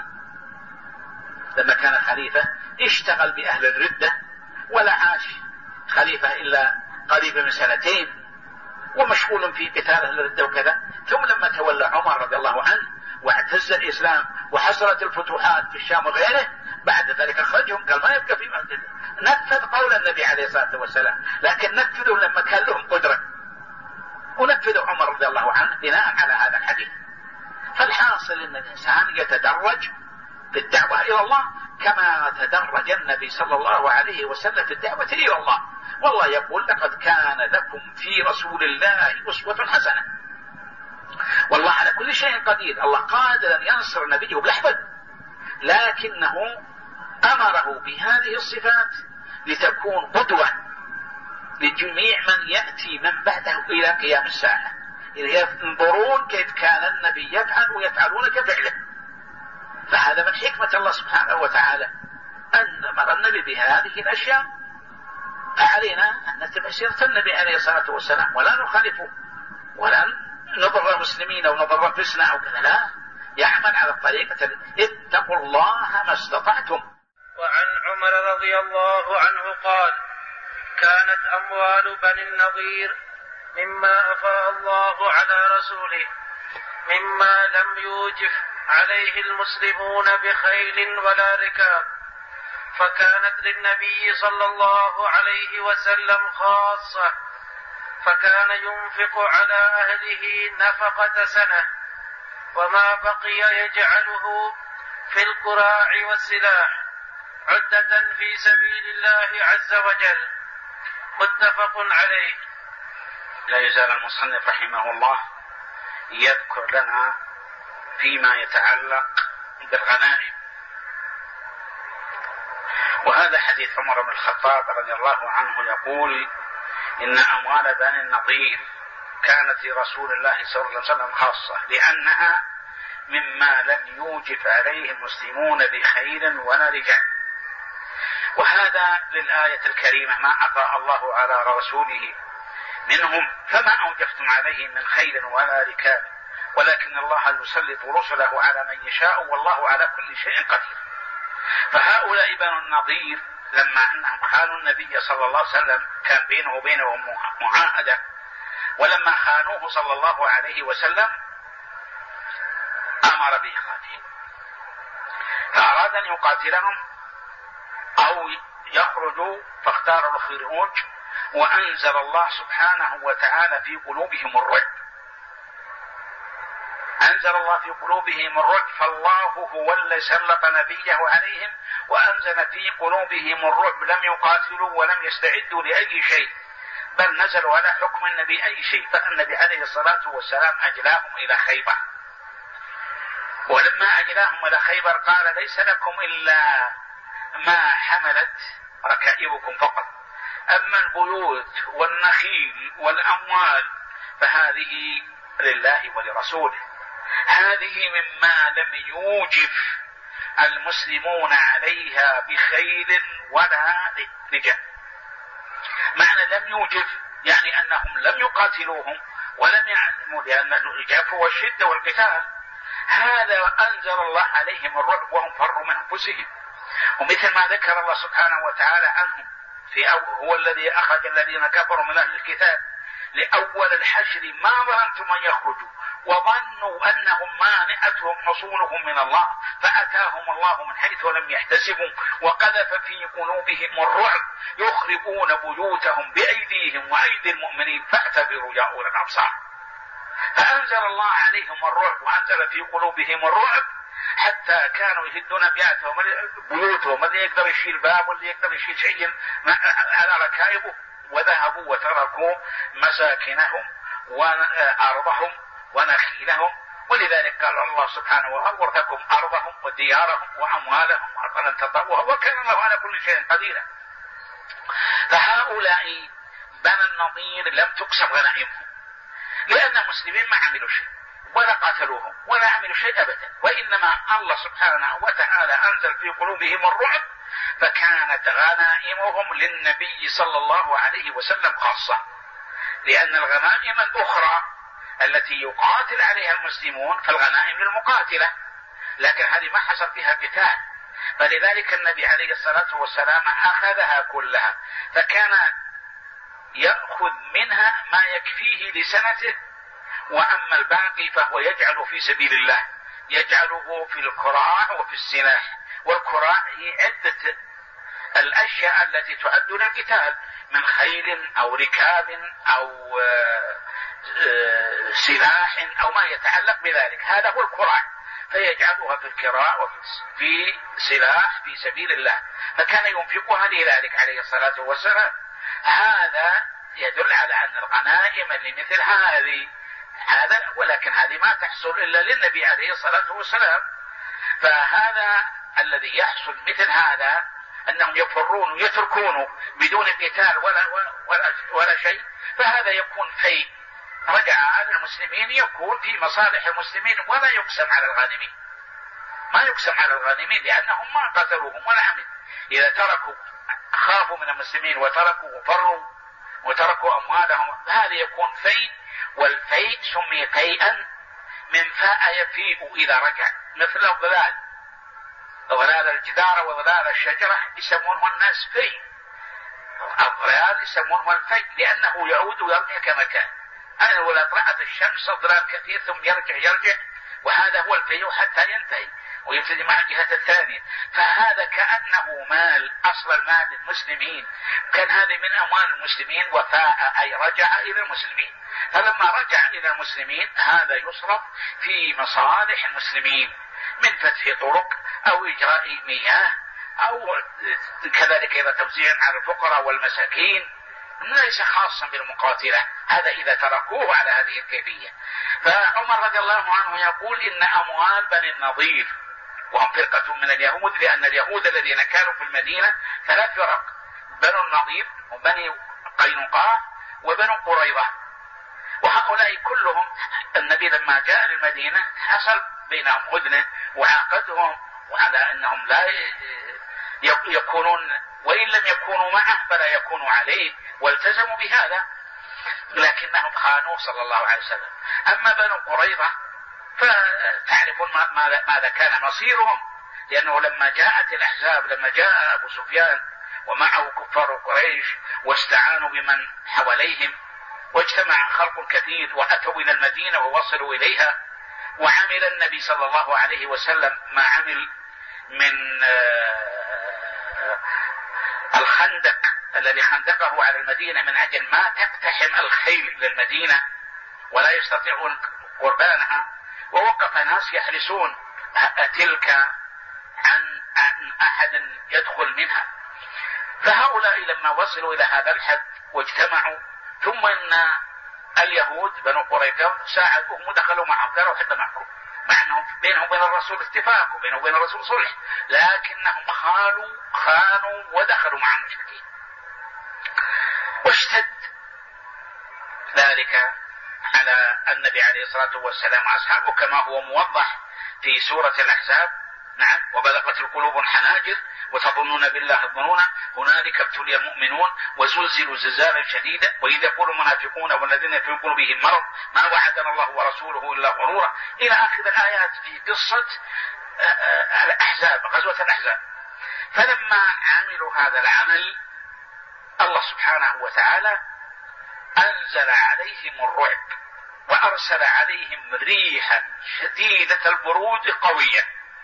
لما كان خليفة اشتغل بأهل الردة ولا عاش خليفة إلا قريب من 2 سنين ومشغول في قتال أهل الردة وكذا. ثم لما تولى عمر رضي الله عنه واعتز الإسلام وحصلت الفتوحات في الشام وغيره، بعد ذلك أخرجهم، قال ما يبقى في مسجد. نفذ قول النبي عليه الصلاة والسلام، لكن نفذوا لما كان لهم قدرة، ونفذوا عمر رضي الله عنه بناء على هذا الحديث. فالحاصل أن الإنسان يتدرج في الدعوة إلى الله كما تدرج النبي صلى الله عليه وسلم في الدعوة إلى الله. والله يقول: لقد كان لكم في رسول الله أسوة حسنة. والله على كل شيء قدير، الله قادر أن ينصر نبيه بلحظة، لكنه أمره بهذه الصفات لتكون قدوة لجميع من يأتي من بعده إلى قيام الساعة، ينظرون كيف كان النبي يفعل ويفعلون كفعله. فهذا من حكمة الله سبحانه وتعالى أن أمر النبي بهذه الأشياء، فعلينا أن نتبع سيرة النبي عليه الصلاة والسلام ولا نخالفه ولا نضر المسلمين أو نضر أنفسنا أو كذا، لا، يعمل على الطريقة. اتقوا الله ما استطعتم. وعن عمر رضي الله عنه قال: كانت أموال بني النضير مما أفاء الله على رسوله مما لم يوجف عليه المسلمون بخيل ولا ركاب، فكانت للنبي صلى الله عليه وسلم خاصة، فكان ينفق على أهله نفقة سنة، وما بقي يجعله في القراع والسلاح عدة في سبيل الله عز وجل. متفق عليه. لا يزال المصنف رحمه الله يذكر لنا فيما يتعلق بالغنائم، وهذا حديث عمر بن الخطاب رضي الله عنه يقول: إن أموال بني النضير كانت لرسول الله صلى الله عليه وسلم خاصة، لأنها مما لم يوجف عليه المسلمون بخيل ولا رجال. وهذا للآية الكريمة: ما أفاء الله على رسوله منهم فما أوجفتم عليه من خيل ولا ركاب، ولكن الله يسلط رسله على من يشاء والله على كل شيء قدير. فهؤلاء بنو النضير لما أنهم خانوا النبي صلى الله عليه وسلم كان بينه وبينهم معاهدة، ولما خانوه صلى الله عليه وسلم أمر بإخراجهم، فأراد أن يقاتلهم أو يخرجوا، فاختاروا الخروج، وأنزل الله سبحانه وتعالى في قلوبهم الرعب. أنزل الله في قلوبهم الرعب، فالله هو الذي سلط نبيه عليهم وأنزل في قلوبهم الرعب، لم يقاتلوا ولم يستعدوا لأي شيء، بل نزلوا على حكم النبي أي شيء. فالنبي عليه الصلاة والسلام أجلاهم إلى خيبر، ولما أجلاهم إلى خيبر قال: ليس لكم إلا ما حملت ركائبكم فقط، أما البيوت والنخيل والأموال فهذه لله ولرسوله، هذه مما لم يوجف المسلمون عليها بخيل ولا رجال. معنى لم يوجف يعني أنهم لم يقاتلوهم ولم يعلموا، لأن الإجاف هو الشدة والقتال. هذا أنزل الله عليهم الرعب وهم فروا من أنفسهم. ومثل ما ذكر الله سبحانه وتعالى عنهم هو الذي أخرج الذين كفروا من أهل الكتاب لأول الحشر ما ظننتم أن يخرجوا وظنوا أنهم مانعتهم حصولهم من الله فأتاهم الله من حيث لم يحتسبوا وقذف في قلوبهم الرعب يخربون بيوتهم بأيديهم وأيدي المؤمنين فاعتبروا يا أولي الأبصار. فأنزل الله عليهم الرعب وأنزل في قلوبهم الرعب حتى كانوا يهدون بيوتهم، اللي يقدر يشيل باب واللي يقدر يشيل شيء على ركائبه، وذهبوا وتركوا مساكنهم وأرضهم ونخيلهم. ولذلك قال الله سبحانه وأورثكم أرضهم وديارهم وأموالهم وأرضا تطوها وكان الله على كل شيء قدير. فهؤلاء بني النضير لم تقسم غنائمهم لأن المسلمين ما عملوا شيء ولا قاتلوهم ولا عملوا شيء أبدا، وإنما الله سبحانه وتعالى أنزل في قلوبهم الرعب فكانت غنائمهم للنبي صلى الله عليه وسلم خاصة، لأن الغنائم الأخرى التي يقاتل عليها المسلمون فالغنائم للمقاتلة، لكن هذه ما حصل فيها قتال، فلذلك النبي عليه الصلاة والسلام أخذها كلها، فكان يأخذ منها ما يكفيه لسنته، وأما الباقي فهو يجعل في سبيل الله، يجعله في الكراع وفي السلاح. والكراع هي عدة الأشياء التي تؤد للقتال من خيل أو ركاب أو سلاح أو ما يتعلق بذلك، هذا هو الكراع، فيجعلها في الكراع وفي سلاح في سبيل الله، فكان ينفقها لذلك عليه الصلاة والسلام. هذا يدل على أن الغنائم لمثل هذا ولكن هذه ما تحصل إلا للنبي عليه الصلاة والسلام. فهذا الذي يحصل مثل هذا أنهم يفرون ويتركونه بدون قتال ولا شيء، فهذا يكون في رجع على المسلمين، يكون في مصالح المسلمين ولا يقسم على الغانمين، ما يقسم على الغانمين لأنهم ما قتلوهم ولا عمل. إذا تركوا خافوا من المسلمين وتركوا وفروا وتركوا أموالهم هذا يكون فيء، والفيء سمي فيئا من فاء يفيء إذا رجع، مثل الظلال، ظلال الجدار وظلال الشجرة يسمونه الناس فيء، الظلال يسمونه الفيء لأنه يعود ويرجع كما كان. أنا ولا طلعت الشمس ظلال كثير ثم يرجع وهذا هو الفيء حتى ينتهي ويبتدي مع الجهة الثانية. فهذا كأنه مال، أصل المال للمسلمين، كان هذه من أموال المسلمين وفاء أي رجع إلى المسلمين، فلما رجع إلى المسلمين هذا يصرف في مصالح المسلمين من فتح طرق أو إجراء مياه أو كذلك إذا توزيع على الفقراء والمساكين، ليس خاصا بالمقاتلة، هذا إذا تركوه على هذه الكيفية. فعمر رضي الله عنه يقول إن أموال بني النضير، وهم فرقة من اليهود، لأن اليهود الذين كانوا في المدينة 3 فرق، بنو النضير وبني قينقاع وبنو قريظة، وهؤلاء كلهم النبي لما جاء للمدينة حصل بينهم هدنة وعاقدهم وعلى أنهم لا يكونون، وإن لم يكونوا معه فلا يكونوا عليه، والتزموا بهذا، لكنهم خانوه صلى الله عليه وسلم. أما بنو قريظة فتعرفون ماذا كان مصيرهم، لأنه لما جاءت الأحزاب، لما جاء أبو سفيان ومعه كفار قريش واستعانوا بمن حواليهم واجتمع خلق كثير وأتوا إلى المدينة ووصلوا إليها، وعمل النبي صلى الله عليه وسلم ما عمل من الخندق الذي خندقه على المدينة من أجل ما تقتحم الخيل للمدينة ولا يستطيعون قربانها، ووقف ناس يحرسون تلك عن أحد يدخل منها. فهؤلاء لما وصلوا إلى هذا الحد واجتمعوا، ثم إن اليهود بنو قريظة ساعدوهم ودخلوا معهم، قالوا حتى معكم، مع أنهم بينهم وبين الرسول اتفاق وبينهم وبين الرسول صلح، لكنهم خانوا ودخلوا مع المشركين. واشتد ذلك على النبي عليه الصلاة والسلام وأصحابه كما هو موضح في سورة الأحزاب. نعم، وبلغت القلوب الحناجر وتظنون بالله الظنون هنالك ابتلي المؤمنون وزلزلوا زلزالا شديدا وإذ يقول المنافقون والذين في قلوبهم مرض ما وعدنا الله ورسوله إلا غرورا، إلى آخر الآيات في قصة الأحزاب، غزوة الأحزاب. فلما عملوا هذا العمل الله سبحانه وتعالى فأنزل عليهم الرعب وأرسل عليهم ريحا شديدة البرود قوية،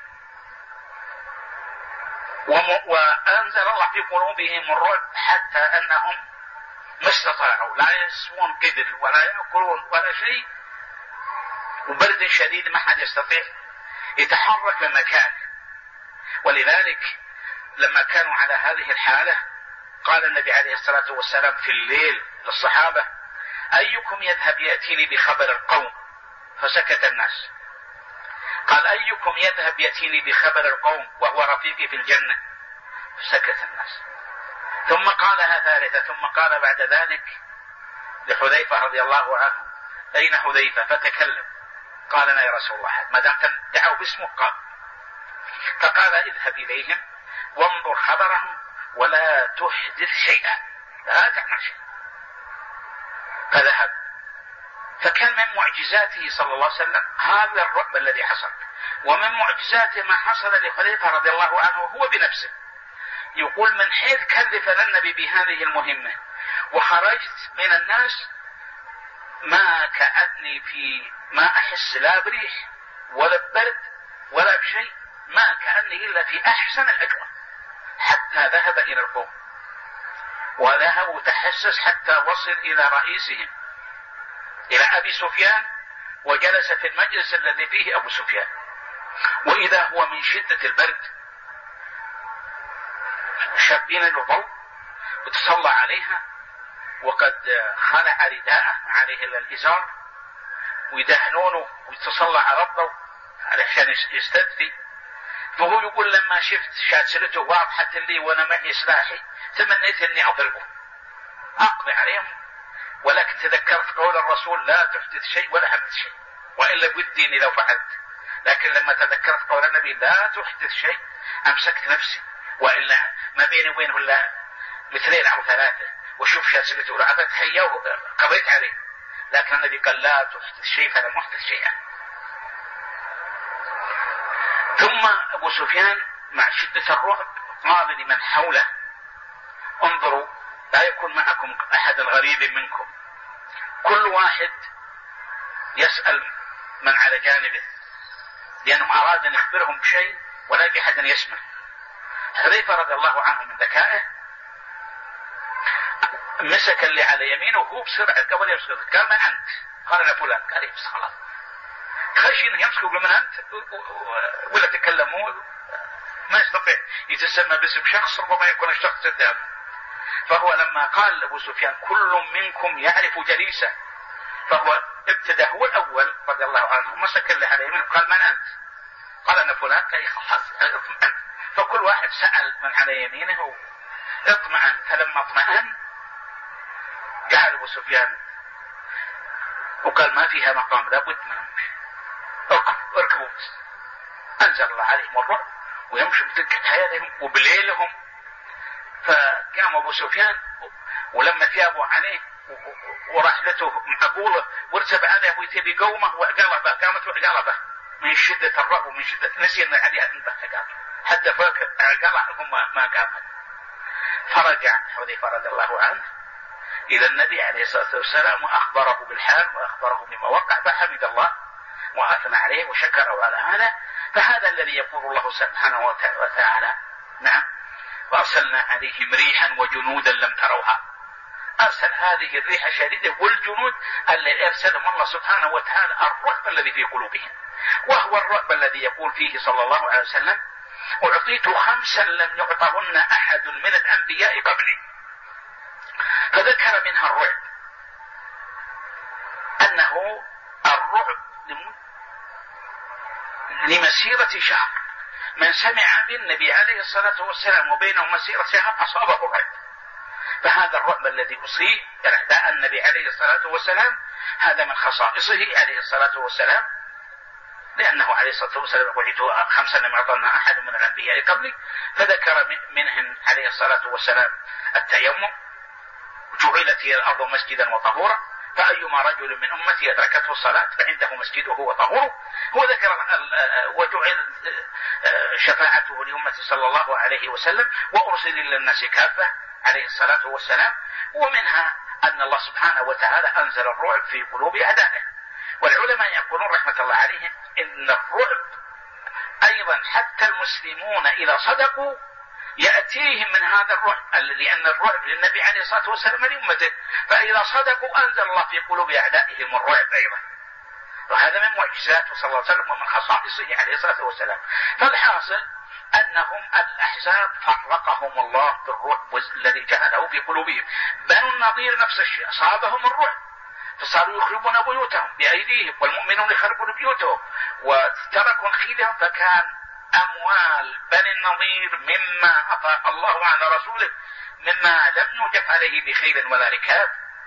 وأنزل الله في قلوبهم الرعب حتى أنهم ما استطاعوا لا يسمون قدر ولا يأكلون ولا شيء، وبرد شديد ما حد يستطيع يتحرك من مكانه. ولذلك لما كانوا على هذه الحالة قال النبي عليه الصلاة والسلام في الليل للصحابة: أيكم يذهب يأتيني بخبر القوم؟ فسكت الناس. قال: أيكم يذهب يأتيني بخبر القوم وهو رفيقي في الجنة؟ فسكت الناس. ثم قالها ثالثة، ثم قال بعد ذلك لحذيفة رضي الله عنه: أين حذيفة؟ فتكلم. قال: أنا يا رسول الله، ما دام دعوا باسمه قال. فقال: اذهب إليهم وانظر خبرهم ولا تحدث شيئا، لا تعمل شيء. فذهب. فكان من معجزاته صلى الله عليه وسلم هذا الرعب الذي حصل، ومن معجزاته ما حصل لحذيفة رضي الله عنه هو بنفسه. يقول: من حيث كلفنا النبي بهذه المهمة وخرجت من الناس ما كأني ما أحس لا بريح ولا ببرد ولا بشيء، ما كأني إلا في أحسن الأجواء، حتى ذهب إلى القوم وذهب وتحسس حتى وصل إلى رئيسهم إلى أبي سفيان، وجلس في المجلس الذي فيه أبو سفيان، وإذا هو من شدة البرد شابين الضوء وتصلى عليها، وقد خلع رداءه عليه الإزار، ويدهنونه ويتصلى على الضوء علشان يستدفي. فهو يقول: لما شفت شاسلته واضحة لي وأنا معي سلاحي تمنيت أني أضربه أقضي عليهم، ولكن تذكرت قول الرسول: لا تحدث شيء ولا حدث شيء، وإلا بديني لو فعلت. لكن لما تذكرت قول النبي لا تحدث شيء أمسكت نفسي، وإلا ما بيني وبينه إلا مترين أو ثلاثة، وشوف شاسلته لعبت حية وقضيت عليه. لكن النبي قال: لا تحدث شيء فلم أحدث شيئا. ثم أبو سفيان مع شدة الرعب قال لمن حوله: انظروا لا يكون معكم أحد غريب منكم، كل واحد يسأل من على جانبه، لأنهم أراد أن يخبرهم بشيء ولا يجي أحد يسمع. حذيفة رضي الله عنه من ذكائه مسك اللي على يمينه وهو بسرعة قبل يمسك. قال: من أنت؟ قال: أنا فلان. قال: بس خلاص. خشي انه يمسك يقول: من أنت؟ ولا تكلموا، ما يستطيع يتسمى باسم شخص ربما يكون الشخص قدامه. فهو لما قال أبو سفيان: كل منكم يعرف جليسه، فهو ابتدى هو الأول رضي الله عنه، مسك اللي على يمينه قال: من أنت؟ قال: أنا فلان. قال: خلاص اطمئن. فكل واحد سأل من على يمينه اطمئن. فلما اطمئن قال أبو سفيان وقال: ما فيها مقام، لابد منهم، اركبوا. أنزل الله عليهم الرعب ويمشوا بتلك حياتهم وبليلهم. فقام أبو سفيان ولما ثيابه عليه ورحلته معقولة وارتب عليه ويتبي قومه وقلبه، قامت وقلبه من شدة الرعب ومن شدة نسي أن عليها انبه حتى فاكر قلعهم ما قامت. فرجع حذيفة رضي الله عنه إلى النبي عليه الصلاة والسلام وأخبره بالحال وأخبره بما وقع، فحمد الله وأثنى عليه وشكره على هذا. فهذا الذي يقول الله سبحانه وتعالى: نعم، وأرسلنا عليهم ريحا وجنودا لم تروها. أرسل هذه الريح الشديدة والجنود الذي أرسلهم الله سبحانه وتعالى الرعب الذي في قلوبهم، وهو الرعب الذي يقول فيه صلى الله عليه وسلم: أعطيت 5 لم يعطهن أحد من الأنبياء قبلي. فذكر منها الرعب، أنه الرعب لمسيرة شهر، من سمع بالنبي عليه الصلاة والسلام وبينهم مسيرة شهر أصابه الرعب. فهذا الرعب الذي أصيب أعداء النبي عليه الصلاة والسلام هذا من خصائصه عليه الصلاة والسلام، لأنه عليه الصلاة والسلام وعدوا 5 لم يعطهن أحد من الأنبياء قبلي. فذكر منهم عليه الصلاة والسلام التيمم: جعلت هي الأرض مسجدا وطهورا، فأيما رجل من أمتي أدركته الصلاة فعنده مسجده وطهوره. هو ذكر وجعل شفاعته لأمته صلى الله عليه وسلم، وأرسل للناس كافة عليه الصلاة والسلام. ومنها أن الله سبحانه وتعالى أنزل الرعب في قلوب أعدائه. والعلماء يقولون رحمة الله عليهم إن الرعب أيضا حتى المسلمون إذا صدقوا يأتيهم من هذا الرعب، لأن الرعب للنبي عليه الصلاة والسلام لأمته، فإذا صدقوا أنزل الله في قلوب أعدائهم الرعب أيضا. وهذا من معجزاته صلى الله عليه وسلم ومن خصائصه عليه الصلاة والسلام. فالحاصل أنهم الأحزاب فرقهم الله بالرعب الذي جعله في قلوبهم. بنو النضير نفس الشيء، أصابهم الرعب فصاروا يخربون بيوتهم بأيديهم، والمؤمنون يخربون بيوتهم وتركوا نخيلهم، فكان أموال بني النضير مما أفاء الله على رسوله مما لم يوجف عليه بخيل ولا ركاب،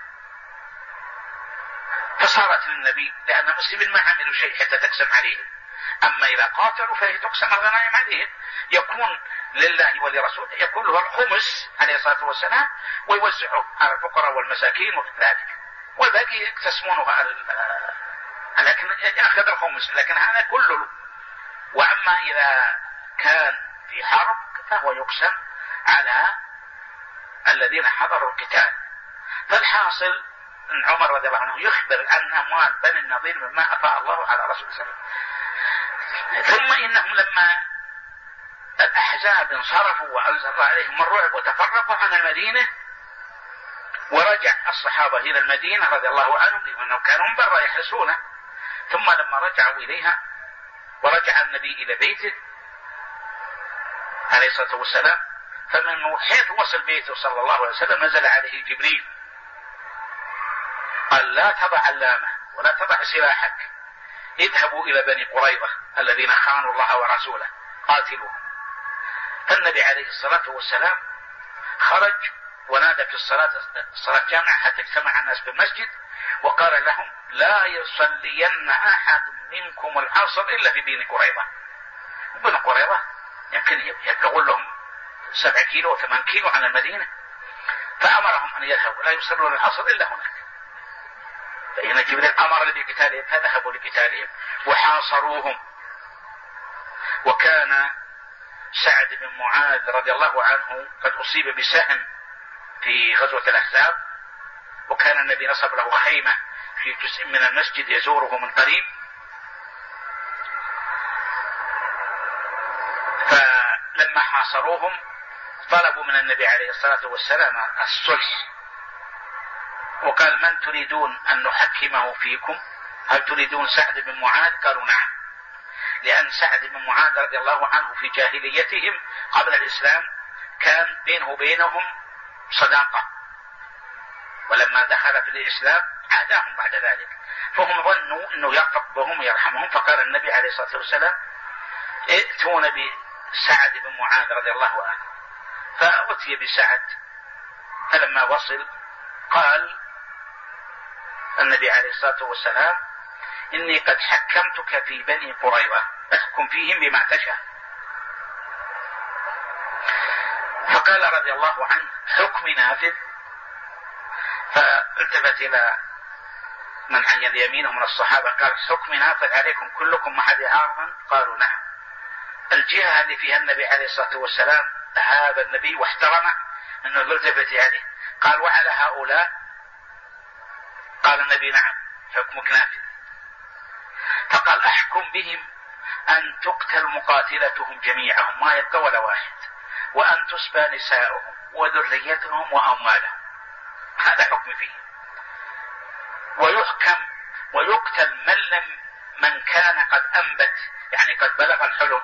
فصارت للنبي، لأن المسلمين ما عملوا شيء حتى تقسم عليهم. أما إذا قاتلوا فهي تقسم الغنائم عليهم، يكون لله ولرسوله، يكون له الخمس عليه الصلاة والسلام ويوزعه على الفقراء والمساكين وكذلك، والباقي يقتسمونه لكن يأخذ الخمس، لكن هذا كله. وأما إذا كان في حرب فهو يقسم على الذين حضروا القتال. فالحاصل أن عمر رضي الله عنه يخبر أن أموال بني النضير مما أفاء الله على رسول الله صلى الله عليه وسلم. ثم إنهم لما الأحزاب انصرفوا وأنزل الله عليهم الرعب وتفرقوا عن المدينة، ورجع الصحابة إلى المدينة رضي الله عنهم لأنهم كانوا من برا يحرسونه، ثم لما رجعوا إليها ورجع النبي إلى بيته عليه الصلاة والسلام، فمن حيث وصل بيته صلى الله عليه وسلم نزل عليه جبريل قال لا تضع علامة ولا تضع سلاحك، اذهبوا إلى بني قريظة الذين خانوا الله ورسوله قاتلوهم. فالنبي عليه الصلاة والسلام خرج ونادى في الصلاة جامعة حتى اجتمع الناس بالمسجد، وقال لهم لا يصلين أحد منكم العصر إلا في بني قريظة. بني قريظة يمكن يبلغون لهم 7 كيلو و8 كيلو عن المدينة، فأمرهم أن يذهبوا لا يصلون العصر إلا هناك. فإن جبريل أمر بقتالهم فذهبوا لقتالهم وحاصروهم. وكان سعد بن معاذ رضي الله عنه قد أصيب بسهم في غزوة الأحزاب، وكان النبي نصب له خيمة في جزء من المسجد يزوره من قريب، فلما حاصروهم طلبوا من النبي عليه الصلاة والسلام الصلح، وقال من تريدون أن نحكمه فيكم؟ هل تريدون سعد بن معاذ؟ قالوا نعم، لأن سعد بن معاذ رضي الله عنه في جاهليتهم قبل الإسلام كان بينه وبينهم صداقة، ولما دخل في الإسلام عاداهم بعد ذلك، فهم ظنوا أنه يرفق بهم ويرحمهم. فقال النبي عليه الصلاة والسلام ائتون بسعد بن معاذ رضي الله عنه، فأتي بسعد. فلما وصل قال النبي عليه الصلاة والسلام إني قد حكمتك في بني قريظة احكم فيهم بما تشاء. فقال رضي الله عنه حكمي نافذ. فالتفت إلى من عن يمينه من الصحابة قال حكمي نافذ عليكم كلكم ما حد عارضا؟ قالوا نعم. الجهة اللي فيها النبي عليه الصلاة والسلام هذا النبي واحترمه أنه التفت عليه قال وعلى هؤلاء؟ قال النبي نعم حكمك نافذ. فقال أحكم بهم أن تقتل مقاتلتهم جميعهم ما يبقى ولا واحد، وأن تسبى نساؤهم وذريتهم وأموالهم، هذا حكم فيه. ويحكم ويقتل من كان قد أنبت يعني قد بلغ الحلم،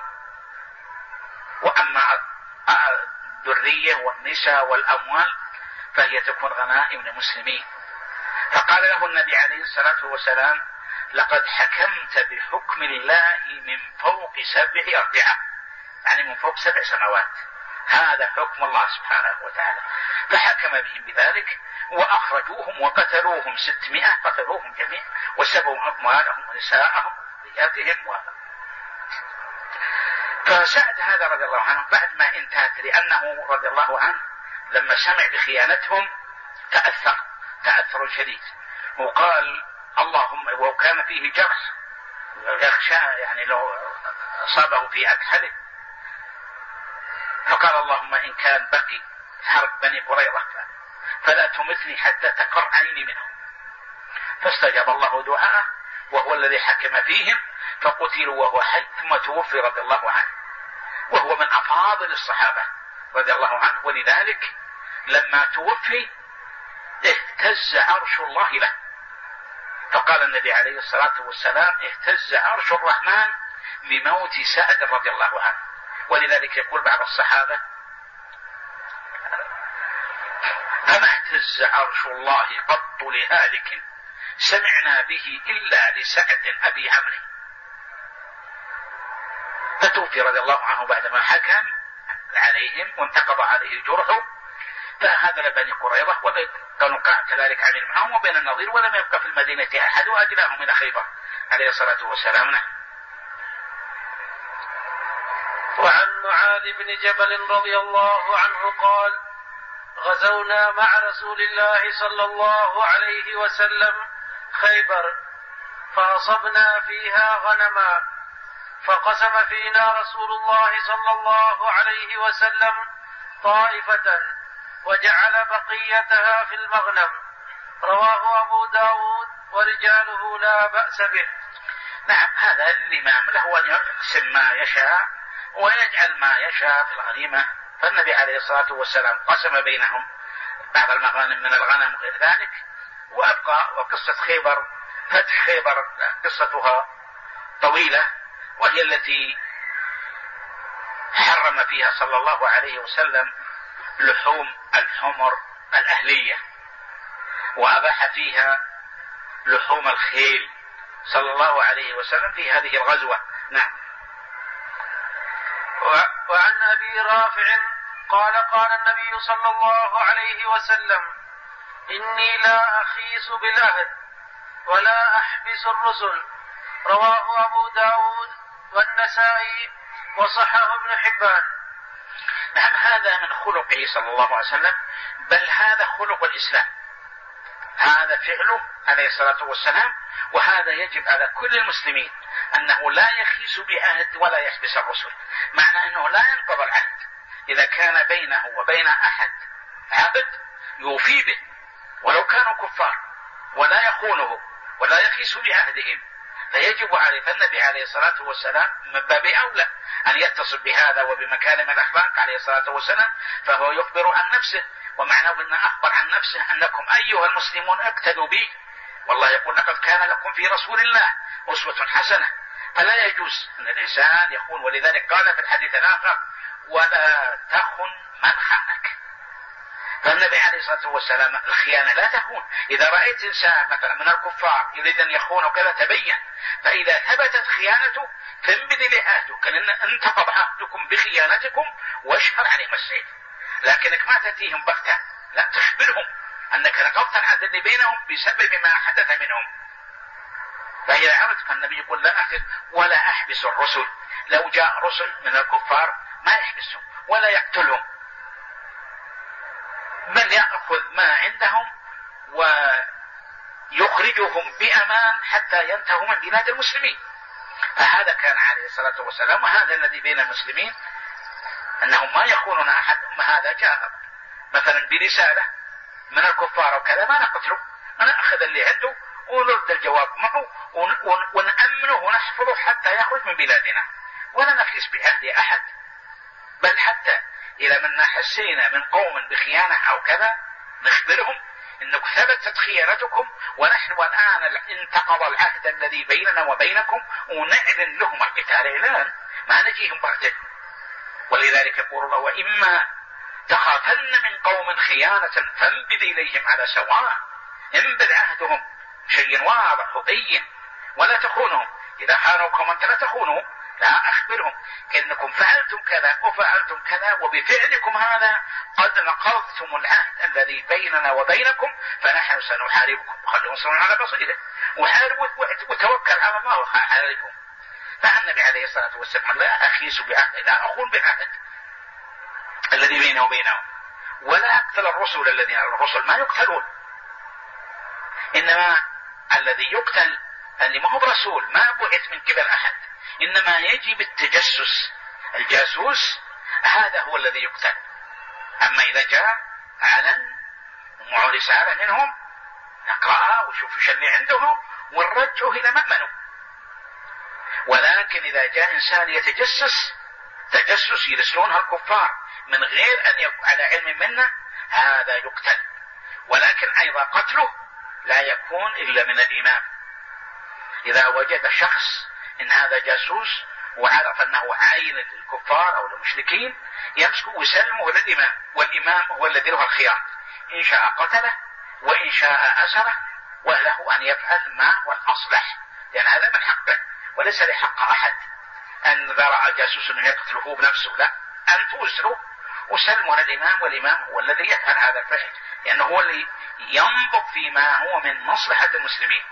وأما الذرية والنساء والأموال فهي تكون غنائم للمسلمين. فقال له النبي عليه الصلاة والسلام لقد حكمت بحكم الله من فوق 7 أرضعة، يعني من فوق 7 سماوات، هذا حكم الله سبحانه وتعالى. فحكم بهم بذلك وأخرجوهم وقتلوهم 600 قتلوهم جميعا وسبوا أموالهم ونساءهم وذرياتهم فسعد هذا رضي الله عنه بعد ما انتهت، لأنه رضي الله عنه لما سمع بخيانتهم تأثر شديد، وقال اللهم، وكان فيه جرح يخشى يعني لو أصابه في أكحله، فقال اللهم إن كان بقي حرب بني قريظة فلا تمتني حتى تقر عيني منهم. فاستجاب الله دعاءه وهو الذي حكم فيهم فقتلوا وهو حي ثم توفي رضي الله عنه، وهو من أفاضل الصحابة رضي الله عنه. ولذلك لما توفي اهتز عرش الله له، فقال النبي عليه الصلاة والسلام اهتز عرش الرحمن لموت سعد رضي الله عنه. ولذلك يقول بعض الصحابة أما اهتز عرش الله قط لهالك سمعنا به إلا لسعد أبي عمرو. فتوفي رضي الله عنه بعدما حكم عليهم وانتقض عليه جرحه، فهذا لبني قريظة وكانوا كذلك عمل معهم وبين النظير، ولم يبقى في المدينة أحد وأجلاهم إلى خيبر عليه الصلاة والسلام. وعن معاذ بن جبل رضي الله عنه قال: غزونا مع رسول الله صلى الله عليه وسلم خيبر فأصبنا فيها غنما، فقسم فينا رسول الله صلى الله عليه وسلم طائفة وجعل بقيتها في المغنم. رواه أبو داود ورجاله لا بأس به. نعم، هذا الإمام له أن يقسم ما يشاء ويجعل ما يشاء في الغنيمة. فالنبي عليه الصلاة والسلام قسم بينهم بعض المغانم من الغنم وغير ذلك. وقصة خيبر، فتح خيبر قصتها طويلة، وهي التي حرم فيها صلى الله عليه وسلم لحوم الحمر الأهلية، وأباح فيها لحوم الخيل صلى الله عليه وسلم في هذه الغزوة. نعم. وعن أبي رافع قال: قال النبي صلى الله عليه وسلم: إني لا أخيس بالعهد ولا أحبس الرسل. رواه أبو داود والنسائي وصححه ابن حبان. نعم، هذا من خلقه صلى الله عليه وسلم، بل هذا خلق الإسلام، هذا فعله عليه الصلاة والسلام. وهذا يجب على كل المسلمين أنه لا يخيس بعهد ولا يحبس الرسل، معنى أنه لا ينقض العهد. إذا كان بينه وبين أحد عبد يوفي به ولو كانوا كفار، ولا يخونه ولا يخيس بعهدهم، فيجب عليه. فالنبي عليه الصلاة والسلام من باب أولى أن يتصل بهذا وبمكارم الأخلاق عليه الصلاة والسلام، فهو يخبر عن نفسه، ومعناه أنه أخبر عن نفسه أنكم أيها المسلمون اقتدوا بي، والله يقول: لقد كان لكم في رسول الله أسوة حسنة. فلا يجوز أن الإنسان يخون. ولذلك قال في الحديث الآخر: ولا تخن من خانك. فالنبي عليه الصلاة والسلام الخيانة لا تخون. إذا رأيت إنسان مثلا من الكفار يريد أن يخون وكذا تبين، فإذا ثبتت خيانته فانبذ لعهدك، لأن انتقض عهدكم بخيانتكم واشهر عليهم السيف. لكنك ما تأتيهم بغتة، لا، تخبرهم أنك نقضت العهد اللي بينهم بسبب ما حدث منهم. فإذا عرفت، فالنبي يقول: لا أحبس ولا أحبس الرسل. لو جاء رسل من الكفار ما يحبسهم ولا يقتلهم، بل يأخذ ما عندهم ويخرجهم بأمان حتى ينتهوا من بلاد المسلمين. فهذا كان عليه الصلاة والسلام، وهذا الذي بين المسلمين أنهم ما يخونون أحد. هذا جاء مثلا برسالة من الكفار وكذا ما نقتله، نأخذ اللي عنده ونرد الجواب معه ونأمنه ونحفظه حتى يخرج من بلادنا، ولا نخيس بعهد أحد. بل حتى إذا منا حسينا من قوم بخيانة أو كذا نخبرهم إنك ثبتت خيانتكم، ونحن الآن انتقض العهد الذي بيننا وبينكم، ونعلن لهم القتال إعلان، ما نجيهم بغتة. ولذلك يقول الله: وإما تخافن من قوم خيانة فانبذ إليهم على سواء. انبذ عهدهم شيء واضح وبين، ولا تخونهم. إذا خانوكم أنت لا تخونوا، لا، أخبرهم كأنكم فعلتم كذا وفعلتم كذا، وبفعلكم هذا قد نقضتم العهد الذي بيننا وبينكم، فنحن سنحاربكم. خلوا صلوا على بصيره وحاربوا وتوكل على الله عليكم. فالنبي عليه الصلاة والسلام: لا أخيس بعهد، لا أخون بعهد الذي بيني وبينهم، ولا أقتل الرسل. الرسل ما يقتلون، إنما الذي يقتل اللي ما هو برسول، ما بعث من قبل أحد، إنما يجب التجسس، الجاسوس هذا هو الذي يقتل. أما إذا جاء علن ومعه رسالة منهم نقرأها وشوف ايش اللي عندهم ونرجعه إلى مأمنه. ولكن إذا جاء إنسان تجسس يرسلونها الكفار من غير أن يكون على علم منا، هذا يقتل. ولكن أيضا قتله لا يكون إلا من الإمام. إذا وجد شخص إن هذا جاسوس وعرف أنه عاين للكفار أو المشركين يمسكه ويسلمه للإمام، والإمام هو الذي له الخيار، إن شاء قتله وإن شاء أسره، وله أن يفعل ما هو الأصلح، لأن هذا من حقه، وليس لحق أحد أن إذا رأى جاسوس أنه يقتله بنفسه، لا، أنت أسره وسلمه للإمام، والإمام هو الذي يفعل هذا الفعل، لأنه هو اللي ينظر فيما هو من مصلحة المسلمين.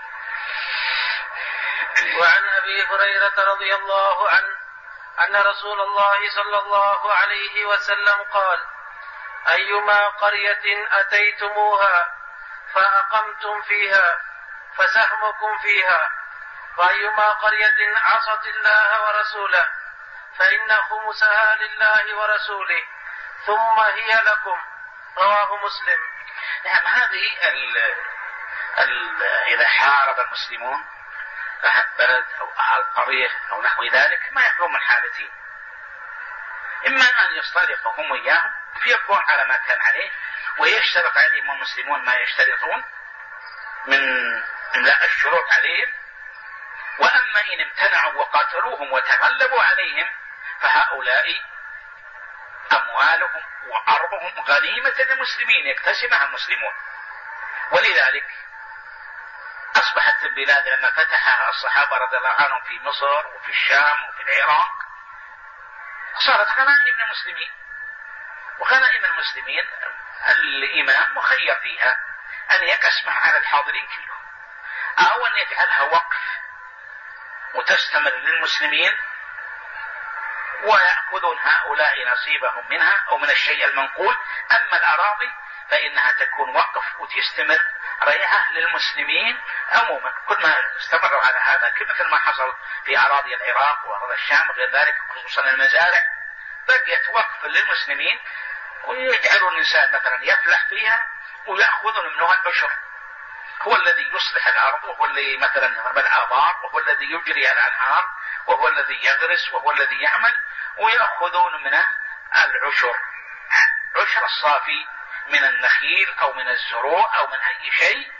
وعن أبي هريرة رضي الله عنه أن رسول الله صلى الله عليه وسلم قال: أيما قرية أتيتموها فأقمتم فيها فسهمكم فيها، وأيما قرية عصت الله ورسوله فإن خمسها لله ورسوله ثم هي لكم. رواه مسلم. نعم، هذه إذا حارب المسلمون أهل بلد أو أهل قرية أو نحو ذلك ما يخلون من حالتين: إما أن يصطلقوا هم وإياهم فيكون على ما كان عليه ويشترط عليهم المسلمون ما يشترطون من إملاء الشروط عليهم، وأما إن امتنعوا وقاتلوهم وتغلبوا عليهم فهؤلاء أموالهم وأرضهم غنيمة للمسلمين يكتسبها المسلمون. ولذلك أصبحت البلاد لما فتحها الصحابة رضي الله عنهم في مصر وفي الشام وفي العراق صارت غنائم للمسلمين، وغنائم المسلمين الإمام مخير فيها أن يقسمها على الحاضرين كلهم، أو أن يجعلها وقف وتستمر للمسلمين ويأخذون هؤلاء نصيبهم منها أو من الشيء المنقول. أما الأراضي فإنها تكون وقف وتستمر ريعة للمسلمين عموما. كل ما استمروا على هذا مثل ما حصل في أراضي العراق وأراضي الشام وغير ذلك، خصوصا المزارع بقيت وقف للمسلمين، ويجعلون الإنسان مثلا يفلح فيها ويأخذون منها العشر. هو الذي يصلح الأرض، وهو الذي مثلا يضرب الآبار، وهو الذي يجري الأنهار، وهو الذي يغرس، وهو الذي يعمل، ويأخذون منه العشر، عشر الصافي من النخيل أو من الزروع أو من أي شيء،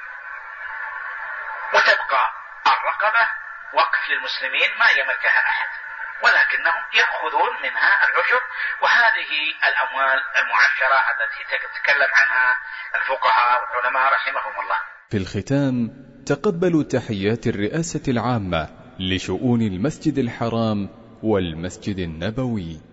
وتبقى الرقبة وقف للمسلمين ما يملكها أحد، ولكنهم يأخذون منها العشر. وهذه الأموال المعشرة التي تتكلم عنها الفقهاء والعلماء رحمهم الله. في الختام تقبلوا تحيات الرئاسة العامة لشؤون المسجد الحرام والمسجد النبوي.